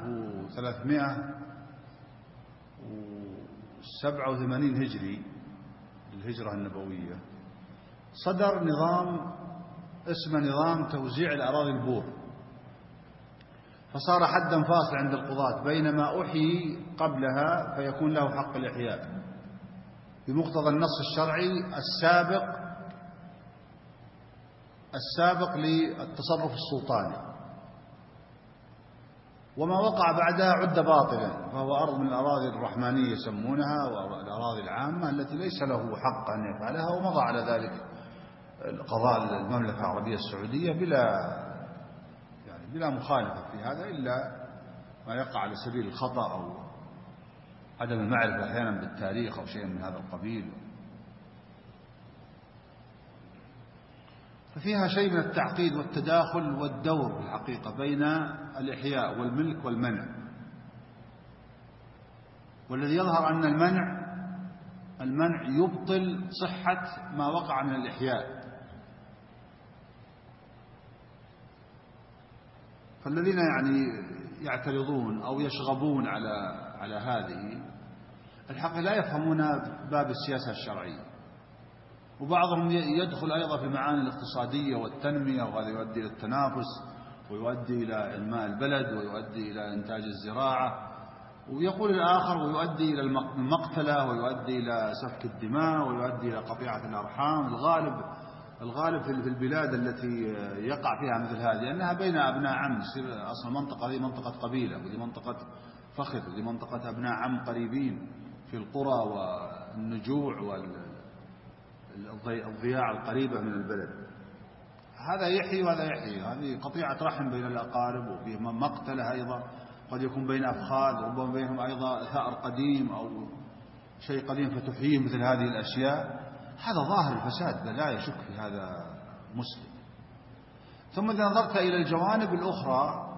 1387 هجري، الهجرة النبوية، صدر نظام اسمه نظام توزيع الأراضي البور، فصار حدا فاصل عند القضاة بين ما أحيي قبلها فيكون له حق الإحياء بمقتضى النص الشرعي السابق للتصرف السلطاني، وما وقع بعدها عد باطلا، فهو أرض من الأراضي الرحمانية يسمونها، والأراضي العامة التي ليس له حق أن يفعلها. ومضى على ذلك قضاء المملكة العربية السعودية بلا مخالفة في هذا، إلا ما يقع على سبيل الخطأ أو عدم المعرفة أحيانا بالتاريخ أو شيء من هذا القبيل. ففيها شيء من التعقيد والتداخل والدور في الحقيقة بين الإحياء والملك والمنع. والذي يظهر أن المنع يبطل صحة ما وقع من الإحياء. فالذين يعني يعترضون أو يشغبون على هذه الحقيقة لا يفهمون باب السياسة الشرعية، وبعضهم يدخل أيضا في المعاني الاقتصادية والتنمية، وهذا يؤدي إلى التنافس ويؤدي إلى إنماء البلد ويؤدي إلى إنتاج الزراعة، ويقول الآخر ويؤدي إلى المقتلة ويؤدي إلى سفك الدماء ويؤدي إلى قطيعة الأرحام. الغالب في البلاد التي يقع فيها مثل هذه أنها بين أبناء عم، يصير أصل المنطقة هذه منطقة قبيلة، ودي منطقة فخر، ودي منطقة أبناء عم قريبين في القرى والنجوع والضياع القريبة من البلد. هذا يحيي وهذا يحيي، هذه قطيعة رحم بين الأقارب، وفيه مقتلة أيضا، قد يكون بين أفخاذ، ربما بينهم أيضا ثأر قديم أو شيء قديم فتحييه مثل هذه الأشياء. هذا ظاهر الفساد، لا يشك في هذا مسلم. ثم إذا نظرت إلى الجوانب الأخرى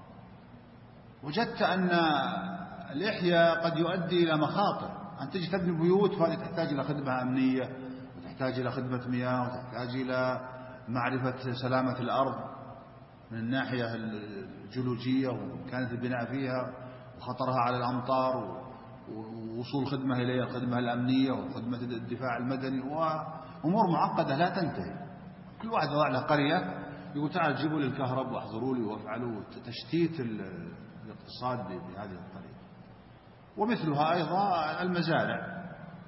وجدت أن الإحياء قد يؤدي إلى مخاطر. أن تجي تبني بيوت وهذه تحتاج إلى خدمة أمنية، وتحتاج إلى خدمة مياه، وتحتاج إلى معرفة سلامة الأرض من الناحية الجيولوجية وإمكانية البناء فيها وخطرها على الأمطار، ووصول خدمة إليها، الخدمة الأمنية وخدمة الدفاع المدني، وأمور معقدة لا تنتهي. كل واحد يضع له قرية يقول تعال جيبوا لي الكهرب واحضروا لي وافعلوا، تشتيت الاقتصاد بهذه الطريقة. ومثلها أيضا المزارع.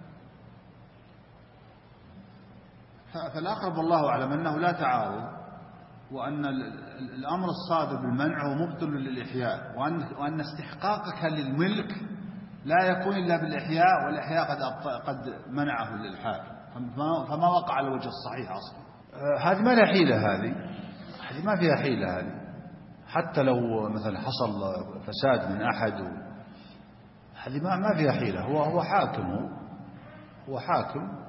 فالأقرب والله أعلم أنه لا تعارض، وأن الأمر الصادر بالمنع هو مبطل للإحياء، وأن استحقاقك للملك لا يكون إلا بالإحياء، والإحياء قد منعه للحاكم، فما وقع على الوجه الصحيح أصلا. هذه ما لها حيلة، هذه ما فيها حيلة. هذه حتى لو مثلا حصل فساد من أحد، هذه ما فيها حيلة. هو حاكم،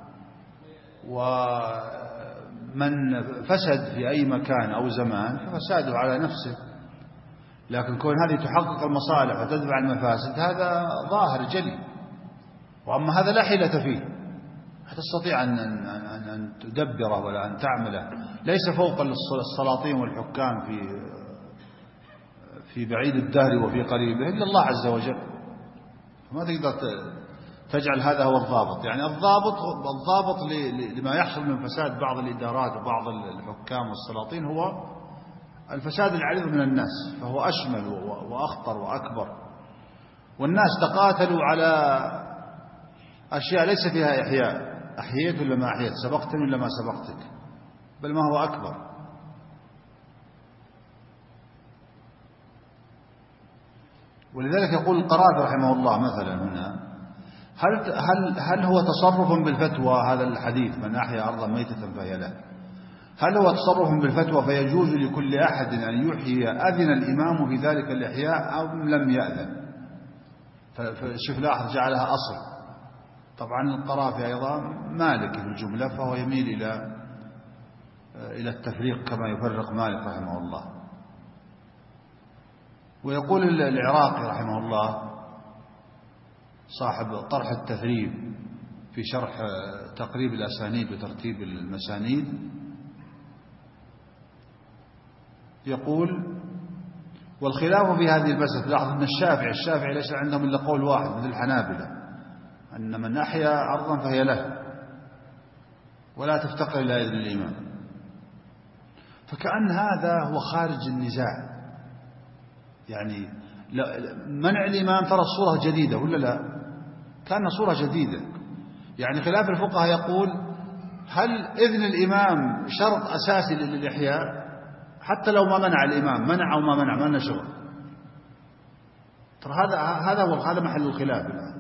ومن فسد في أي مكان أو زمان ففساده على نفسه، لكن كون هذه تحقق المصالح وتدفع المفاسد هذا ظاهر جلي. وأما هذا لا حيلة فيه، لا تستطيع أن تدبره ولا أن تعمله، ليس فوق السلاطين والحكام في بعيد الدهر وفي قريبه إلا الله عز وجل. فما تقدر تجعل هذا هو الضابط. يعني الضابط لما يحصل من فساد بعض الإدارات وبعض الحكام والسلاطين هو الفساد العريض من الناس، فهو أشمل وأخطر وأكبر. والناس تقاتلوا على أشياء ليس فيها إحياء، أحييت ولا ما أحييت، سبقتني ولا ما سبقتك، بل ما هو أكبر. ولذلك يقول القرافي رحمه الله مثلا هنا: هل هو تصرف بالفتوى؟ هذا الحديث من أحيا أرضا ميتة فهي له، هل هو تصرف بالفتوى فيجوز لكل أحد أن يحيي؟ أذن الإمام في ذلك الإحياء أو لم يأذن؟ فشوف لاحظ جعلها أصل. طبعا القرافي أيضا مالك في الجملة، فهو يميل إلى التفريق كما يفرق مالك رحمه الله. ويقول العراقي رحمه الله صاحب طرح التثريب في شرح تقريب الأسانيد وترتيب المسانيد، يقول: والخلاف في هذه المسألة، لاحظ أن الشافعي ليس عندهم إلا قول واحد مثل الحنابلة، أن من أحيا أرضا فهي له ولا تفتقر إلى إذن الإمام. فكأن هذا هو خارج النزاع. يعني منع الإمام ترى الصورة جديدة ولا لا؟ كان صورة جديدة. يعني خلاف الفقهاء يقول: هل إذن الإمام شرط أساسي للإحياء؟ حتى لو ما منع الإمام، منع أو ما منع، ما لنا شغل. ترى هذا محل الخلاف الآن.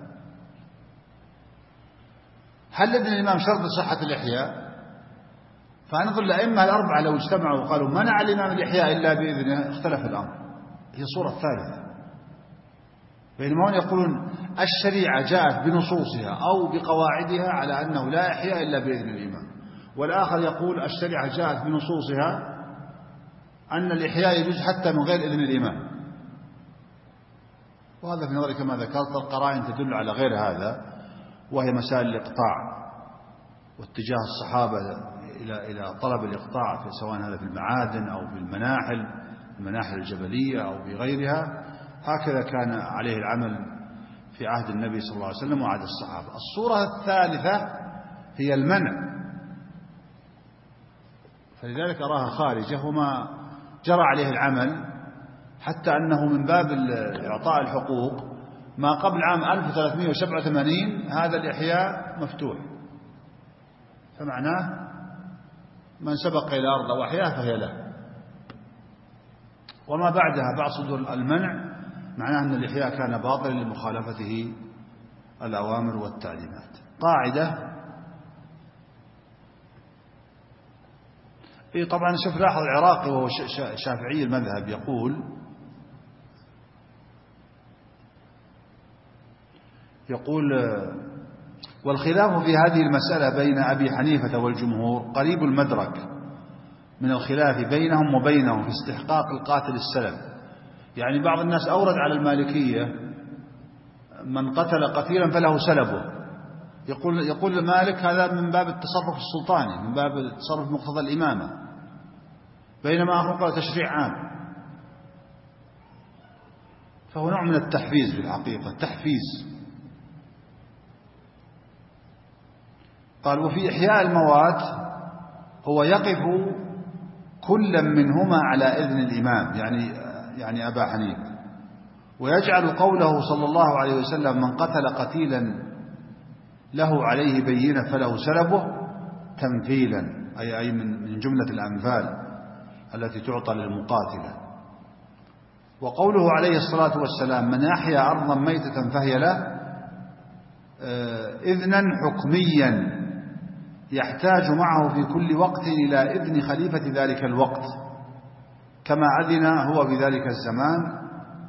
هل إذن الإمام شرط لصحة الإحياء؟ فنظر الأئمة الأربعة لو اجتمعوا وقالوا منع الإمام الإحياء إلا بإذنه اختلف الأمر. هي الصورة الثالثة. بينما هم يقولون الشريعة جاءت بنصوصها أو بقواعدها على أنه لا إحياء إلا بإذن الإمام، والآخر يقول الشريعة جاءت بنصوصها أن الإحياء يجوز حتى من غير إذن الإمام. وهذا في نظري كما ذكرت القرائن تدل على غير هذا، وهي مسائل الإقطاع واتجاه الصحابة إلى طلب الإقطاع، سواء هذا في المعادن أو في المناحل الجبلية أو في غيرها. هكذا كان عليه العمل في عهد النبي صلى الله عليه وسلم وعهد الصحابة. الصورة الثالثة هي المنع، فلذلك أراها خارجة وما جرى عليه العمل، حتى أنه من باب إعطاء الحقوق ما قبل عام 1387 هذا الإحياء مفتوح، فمعناه من سبق إلى أرض وأحياها فهي له، وما بعدها بعد صدور المنع معناه أن الإحياء كان باطلا لمخالفته الأوامر والتعليمات. قاعدة طبعا شوف لاحظ العراقي وهو شافعي المذهب يقول والخلاف في هذه المسألة بين أبي حنيفة والجمهور قريب المدرك من الخلاف بينهم وبينهم في استحقاق القاتل السلب. يعني بعض الناس أورد على المالكية من قتل قتيلا فله سلبه، يقول المالك هذا من باب التصرف السلطاني، من باب التصرف مقتضى الإمامة، بينما آخر قال تشريع عام. فهو نوع من التحفيز في الحقيقة، تحفيز. قال وفي إحياء الموات هو يقف كل منهما على إذن الإمام، يعني أبا حنيفة، ويجعل قوله صلى الله عليه وسلم من قتل قتيلا له عليه بينة فله سلبه تمثيلا، أي من جملة الأمثال التي تعطى للمقاتلة. وقوله عليه الصلاة والسلام من أحيا أرضا ميتة فهي له إذنا حكميا يحتاج معه في كل وقت إلى إذن خليفة ذلك الوقت كما أذن هو بذلك الزمان.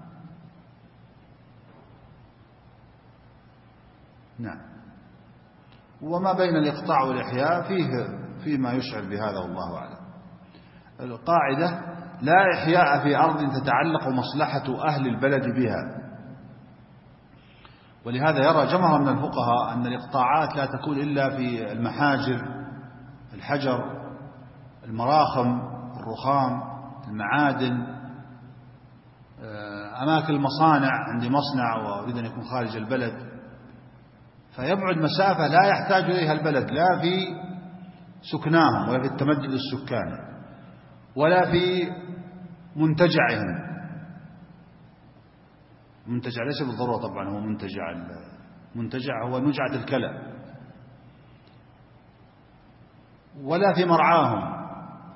نعم. وما بين الإقطاع والإحياء فيه ما يشعر بهذا والله أعلم. القاعدة لا إحياء في أرض تتعلق مصلحة أهل البلد بها، ولهذا يرى جمهور من الفقهاء أن الإقطاعات لا تكون إلا في المحاجر، الحجر، المراخم، الرخام، المعادن، أماكن المصانع. عندي مصنع وأريد أن يكون خارج البلد فيبعد مسافة لا يحتاج إليها البلد، لا في سكناهم ولا في التمدد السكاني ولا في منتجعهم. منتجع ليس بالضرورة طبعا هو منتجع هو نجعة الكلى، ولا في مرعاهم.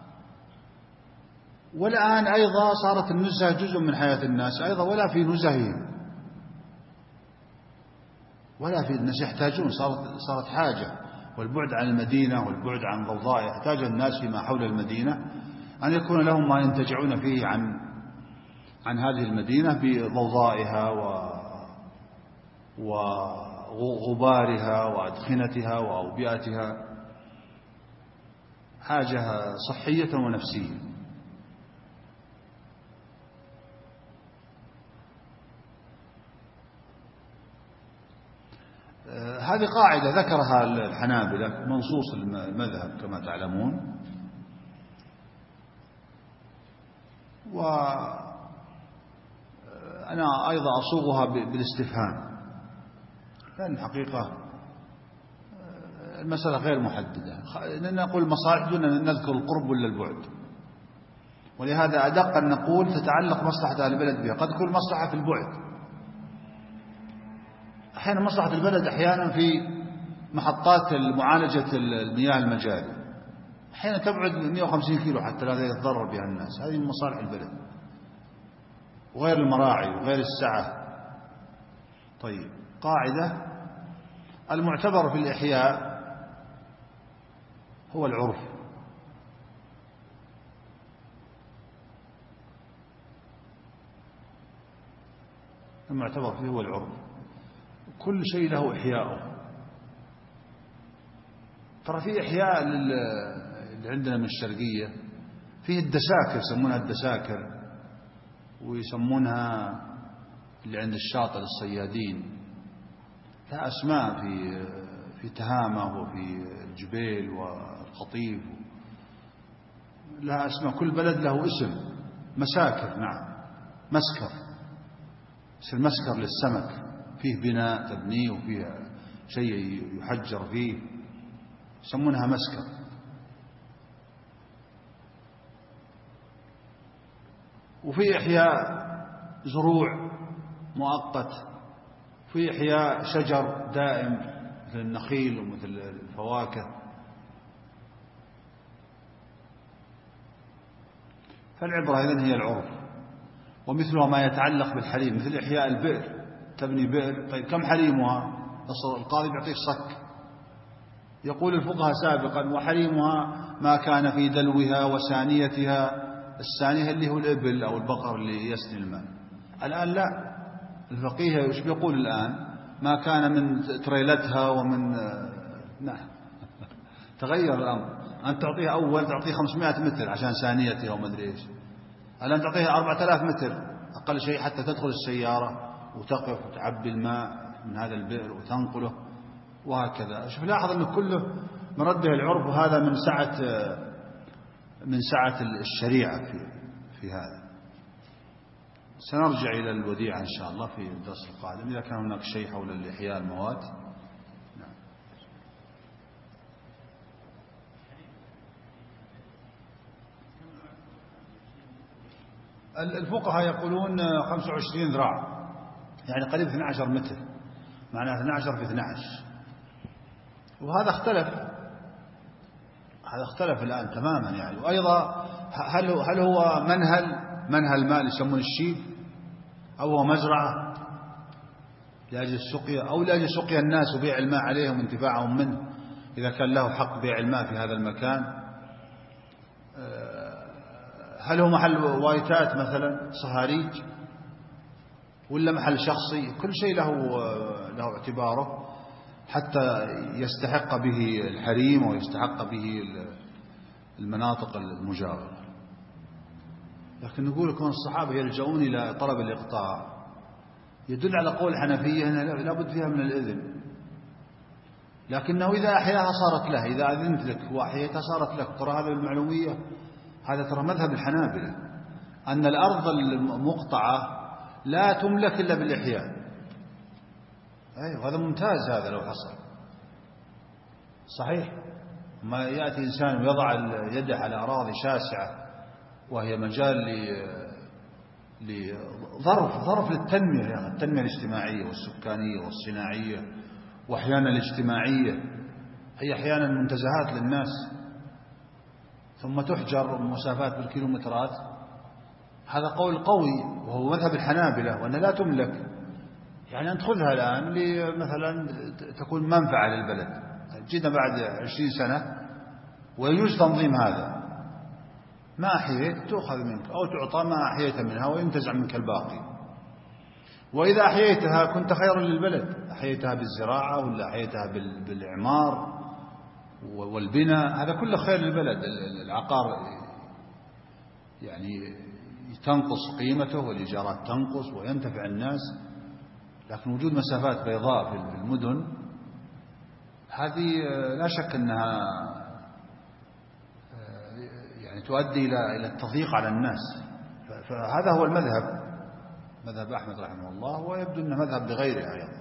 والآن أيضا صارت النزهة جزء من حياة الناس أيضا، ولا في نزههم ولا في الناس يحتاجون، صارت حاجة. والبعد عن المدينة والبعد عن ضوضاء، يحتاج الناس فيما حول المدينة أن يكون لهم ما ينتجعون فيه عن هذه المدينة بضوضائها وغبارها وأدخنتها وأوبئتها، حاجة صحية ونفسية. هذه قاعدة ذكرها الحنابلة منصوص المذهب كما تعلمون، وأنا أيضا أصوغها بالاستفهام، لأن الحقيقة المسألة غير محددة، نقول مصالح دون أن نذكر القرب ولا البعد. ولهذا أدق أن نقول تتعلق مصلحة أهل البلد بها، قد تكون مصلحة في البعد. أحيانا مصلحة البلد أحيانا في محطات معالجة المياه المجاري، أحيانا تبعد 150 كيلو حتى لا يتضرر بها الناس، هذه من مصالح البلد، وغير المراعي وغير السعة. طيب، قاعدة المعتبر في الإحياء هو العرف. المعتبر فيه هو العرف، كل شيء له إحياءه. ترى في إحياء اللي عندنا من الشرقية، فيه الدساكر يسمونها الدساكر، ويسمونها اللي عند الشاطئ الصيادين لها أسماء في تهامة وفي الجبيل والقطيف، لها أسماء، كل بلد له اسم. مساكر، نعم، مسكر، اسم مسكر للسمك، فيه بناء تبنيه وفيه شيء يحجر فيه، يسمونها مسكر. وفي إحياء زروع مؤقت، في إحياء شجر دائم مثل النخيل ومثل الفواكه. فالعبرة إذن هي العرف، ومثلها ما يتعلق بالحريم، مثل إحياء البئر، تبني بئر، طيب كم حريمها؟ القاضي بيعطيك صك. يقول الفقهاء سابقا: وحريمها ما كان في دلوها وسانيتها. السانية اللي هو الإبل أو البقر اللي يسني الماء. الآن لا، الفقيه ايش بيقول الآن؟ ما كان من تريلتها ومن نعم تغير الأمر. أنت تعطيها أول تعطيه 500 متر عشان سانيتها وما أدري إيش، الآن تعطيها 4000 متر أقل شيء حتى تدخل السيارة وتقف وتعبي الماء من هذا البئر وتنقله، وهكذا. شوف، لاحظ أنه كله مرد به العرف، وهذا من سعة الشريعة في هذا. سنرجع إلى الوديعة إن شاء الله في الدرس القادم إذا كان هناك شيء حول الإحياء الموات. نعم. الفقهاء يقولون 25 ذراع، يعني قريب 12 متر، معناه 12 في 12. وهذا اختلف الآن تماما يعني. وأيضا هل هو منهل ماء يسمون الشيب، أو هو مزرعة لأجل السقيا، أو لأجل سقيا الناس وبيع الماء عليهم وانتفاعهم منه إذا كان له حق بيع الماء في هذا المكان. هل هو محل وايتات مثلا، صهاريج، ولا محل شخصي؟ كل شيء له اعتباره حتى يستحق به الحريم ويستحق به المناطق المجاورة. لكن نقول كون الصحابة يلجؤون إلى طلب الإقطاع يدل على قول الحنفية أنها لا بد فيها من الإذن، لكنه إذا أحياها صارت له، إذا أذنت لك وأحييتها صارت لك. ترى هذا بالمعلومية، هذا ترى مذهب الحنابلة، أن الأرض المقطعة لا تملك إلا بالإحياء. أيوة، هذا ممتاز، هذا لو حصل صحيح. ما يأتي إنسان ويضع يده على أراضي شاسعة وهي مجال ظرف للتنمية، يعني التنمية الاجتماعية والسكانية والصناعية وأحيانا الاجتماعية، هي أحيانا منتزهات للناس، ثم تحجر مسافات بالكيلومترات. هذا قول قوي وهو مذهب الحنابلة، وأن لا تملك، يعني أن تأخذها الآن مثلا تكون منفعة للبلد. جينا بعد 20 سنة ويجوز تنظيم هذا، ما أحييت تأخذ منك أو تعطى ما أحييت منها وينتزع منك الباقي. وإذا أحييتها كنت خيرا للبلد، أحييتها بالزراعة ولا أحييتها بالإعمار والبناء، هذا كله خير للبلد. العقار يعني تنقص قيمته والإيجارات تنقص وينتفع الناس، لكن وجود مسافات بيضاء في المدن هذه لا شك أنها يعني تؤدي إلى التضييق على الناس. فهذا هو المذهب، مذهب أحمد رحمه الله، ويبدو أنه مذهب لغيره أيضا.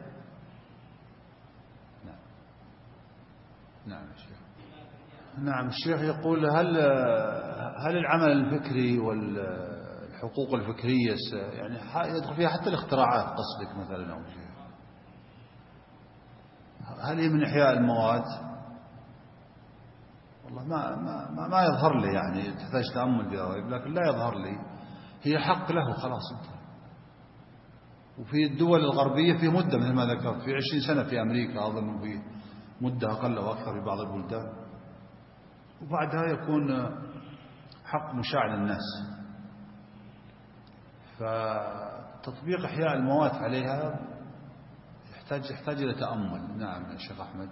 نعم. نعم الشيخ. نعم الشيخ يقول: هل العمل الفكري والحقوق الفكرية يعني يدخل فيها حتى الاختراعات قصدك مثلا أو شيء؟ هل هي من إحياء المواد؟ والله ما يظهر لي، يعني تحتاج تأمل بها، لكن لا يظهر لي. هي حق له خلاص انت. وفي الدول الغربية في مدة مثل ما ذكرت، في 20 سنة في أمريكا أظن، في مدة أقل وأكثر في بعض البلدان، وبعدها يكون حق مشاع للناس. فتطبيق إحياء الموات عليها يحتاج إلى تأمل. نعم يا شيخ أحمد.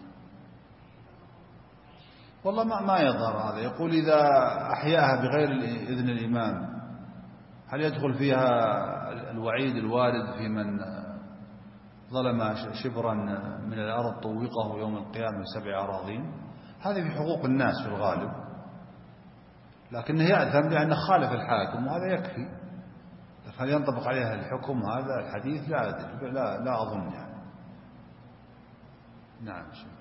والله ما يظهر هذا. يقول: إذا أحياها بغير إذن الإمام هل يدخل فيها الوعيد الوارد في من ظلم شبرا من الأرض طوقه يوم القيامة 7 أراضين. هذه في حقوق الناس في الغالب، لكنه يأثم لأنه خالف الحاكم، وهذا يكفي. هل ينطبق عليها الحكم هذا الحديث؟ لا أدري، لا أظن يعني. نعم.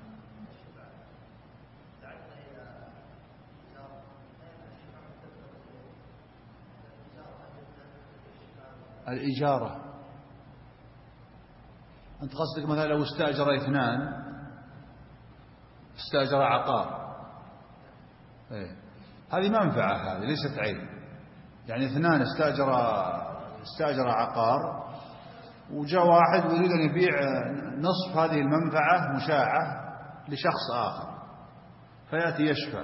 الإجارة، أنت قصدك مثلا لو استأجر 2، استأجر عقار، هذه منفعة، هذه ليست عين. يعني 2 استأجر عقار، وجاء واحد يريد أن يبيع نصف هذه المنفعة مشاعة لشخص آخر، فيأتي يشفع.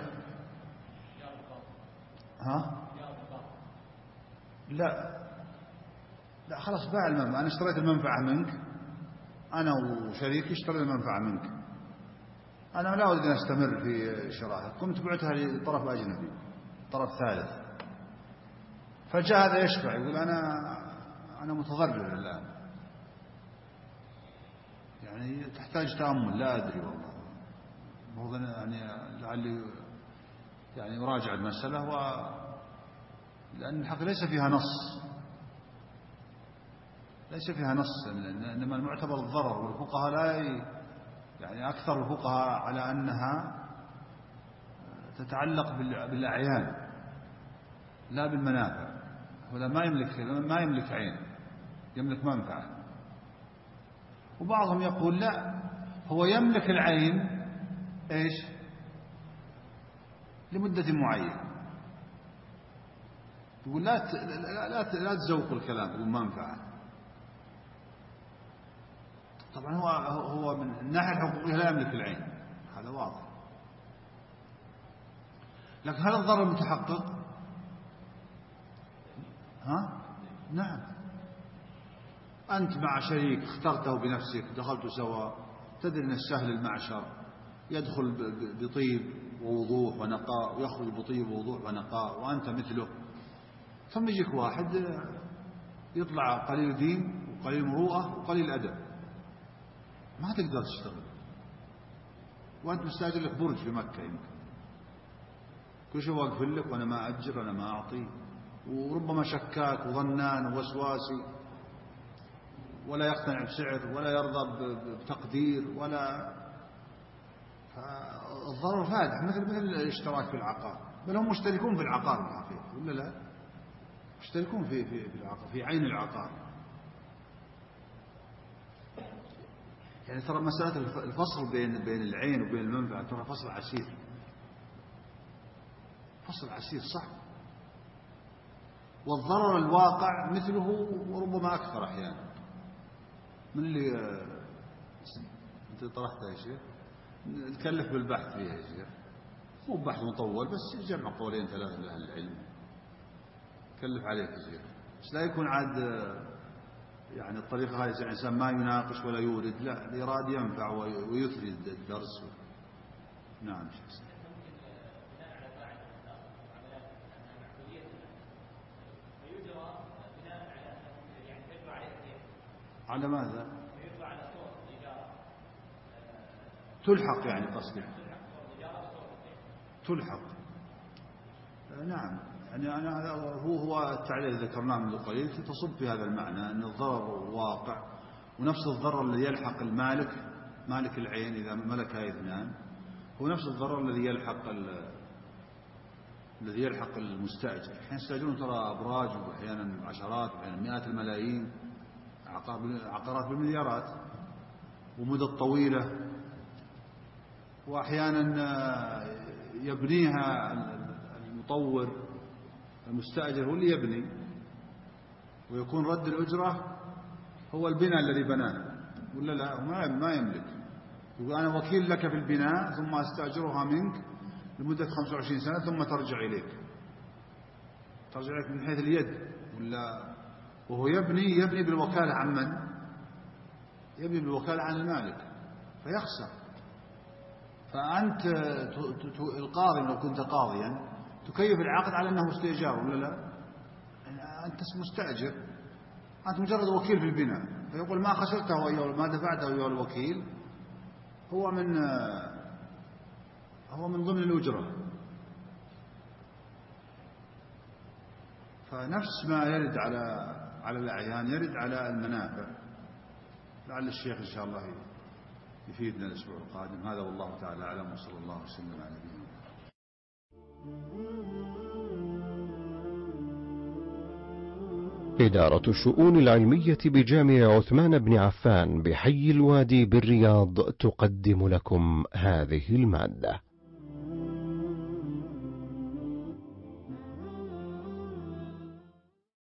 لا خلاص، باع المنفعة. أنا اشتريت المنفعة منك، أنا وشريكي اشتريت المنفعة منك، أنا لا أريد أن أستمر في شرائها، قمت بعتها لطرف أجنبي، طرف ثالث. فجاء هذا يشفع يقول أنا متضرر الآن، يعني تحتاج تأمل، لا أدري والله، يعني لعلي يعني أراجع المسألة، لأن الحق ليس فيها نص، إنما المعتبر الضرر. والفقهاء لا يعني أكثر الفقهاء على أنها تتعلق بالأعيان لا بالمنافع. ولا ما يملك عين، يملك منفعة. وبعضهم يقول لا، هو يملك العين إيش؟ لمدة معينة. يقول لا تزوق الكلام، يقول منفعة. طبعا هو من الناحية الحقوقية لا يملك العين، هذا واضح. لكن هل الضرر متحقق؟ نعم. أنت مع شريك اخترته بنفسك، دخلتوا سوا، تدري أن السهل المعشر، يدخل بطيب ووضوح ونقاء، ويخرج بطيب ووضوح ونقاء، وأنت مثله. ثم يجيك واحد يطلع قليل دين وقليل مروءة وقليل أدب، ما تقدر تشتغل، وأنت مستأجر لك برج في مكة، يمكن كل شيء واقف لك، وأنا ما أجر، أنا ما أعطي، وربما شكاك وظنان ووسواسي، ولا يقتنع بسعر ولا يرضى بتقدير، ولا الضرر فادح، مثل الاشتراك في العقار. بل هم مشتركون في العقار بالحقيقة، ولا لا؟ مشتركون في العقار، في عين العقار. يعني ترى مسألة الفصل بين العين وبين المنفعة ترى فصل عسير، فصل عسير صح. والضرر الواقع مثله وربما أكثر أحيانا من اللي أنت طرحتها يا شيخ. نتكلف بالبحث فيها يا شيخ، مو بحث مطول، بس جمع قولين 3 لأهل العلم، كلف عليك يا شيخ، بس لا يكون عاد يعني الطريقة هذه الإنسان ما يناقش ولا يورد، لا، الإراد ينفع ويثري الدرس. نعم شيخ. على ماذا؟ تلحق يعني قصدي، تلحق. نعم، يعني أنا هو التعليل ذكرناه منذ قليل تصب في هذا المعنى، أن الضرر واقع، ونفس الضرر الذي يلحق مالك العين إذا ملكها 2 هو نفس الضرر الذي يلحق المستأجر. حين يستأجرون ترى أبراج، وأحيانا عشرات وأحيانا مئات الملايين، عقارات بالمليارات، ومدة طويلة، وأحيانا يبنيها المطور، المستأجر هو اللي يبني، ويكون رد الأجرة هو البناء الذي بناه، ولا لا؟ ما يملك. يقول أنا وكيل لك في البناء، ثم أستأجرها منك لمدة 25 سنة، ثم ترجع إليك من حيث اليد، ولا وهو يبني بالوكالة عن من؟ يبني بالوكالة عن المالك، فيخسر. فأنت القاضي لو كنت قاضيا تكيف العقد على أنه استئجار، ولا لا؟ أنت مستأجر، أنت مجرد وكيل في البناء، فيقول ما خسرته أيها ما دفعته أيها الوكيل هو من ضمن الأجرة. فنفس ما يرد على الأعيان يرد على المنافع. لعل الشيخ إن شاء الله يفيدنا الأسبوع القادم. هذا والله تعالى أعلم، وصلى الله وسلم على نبينا. إدارة الشؤون العلمية بجامع عثمان بن عفان بحي الوادي بالرياض تقدم لكم هذه المادة.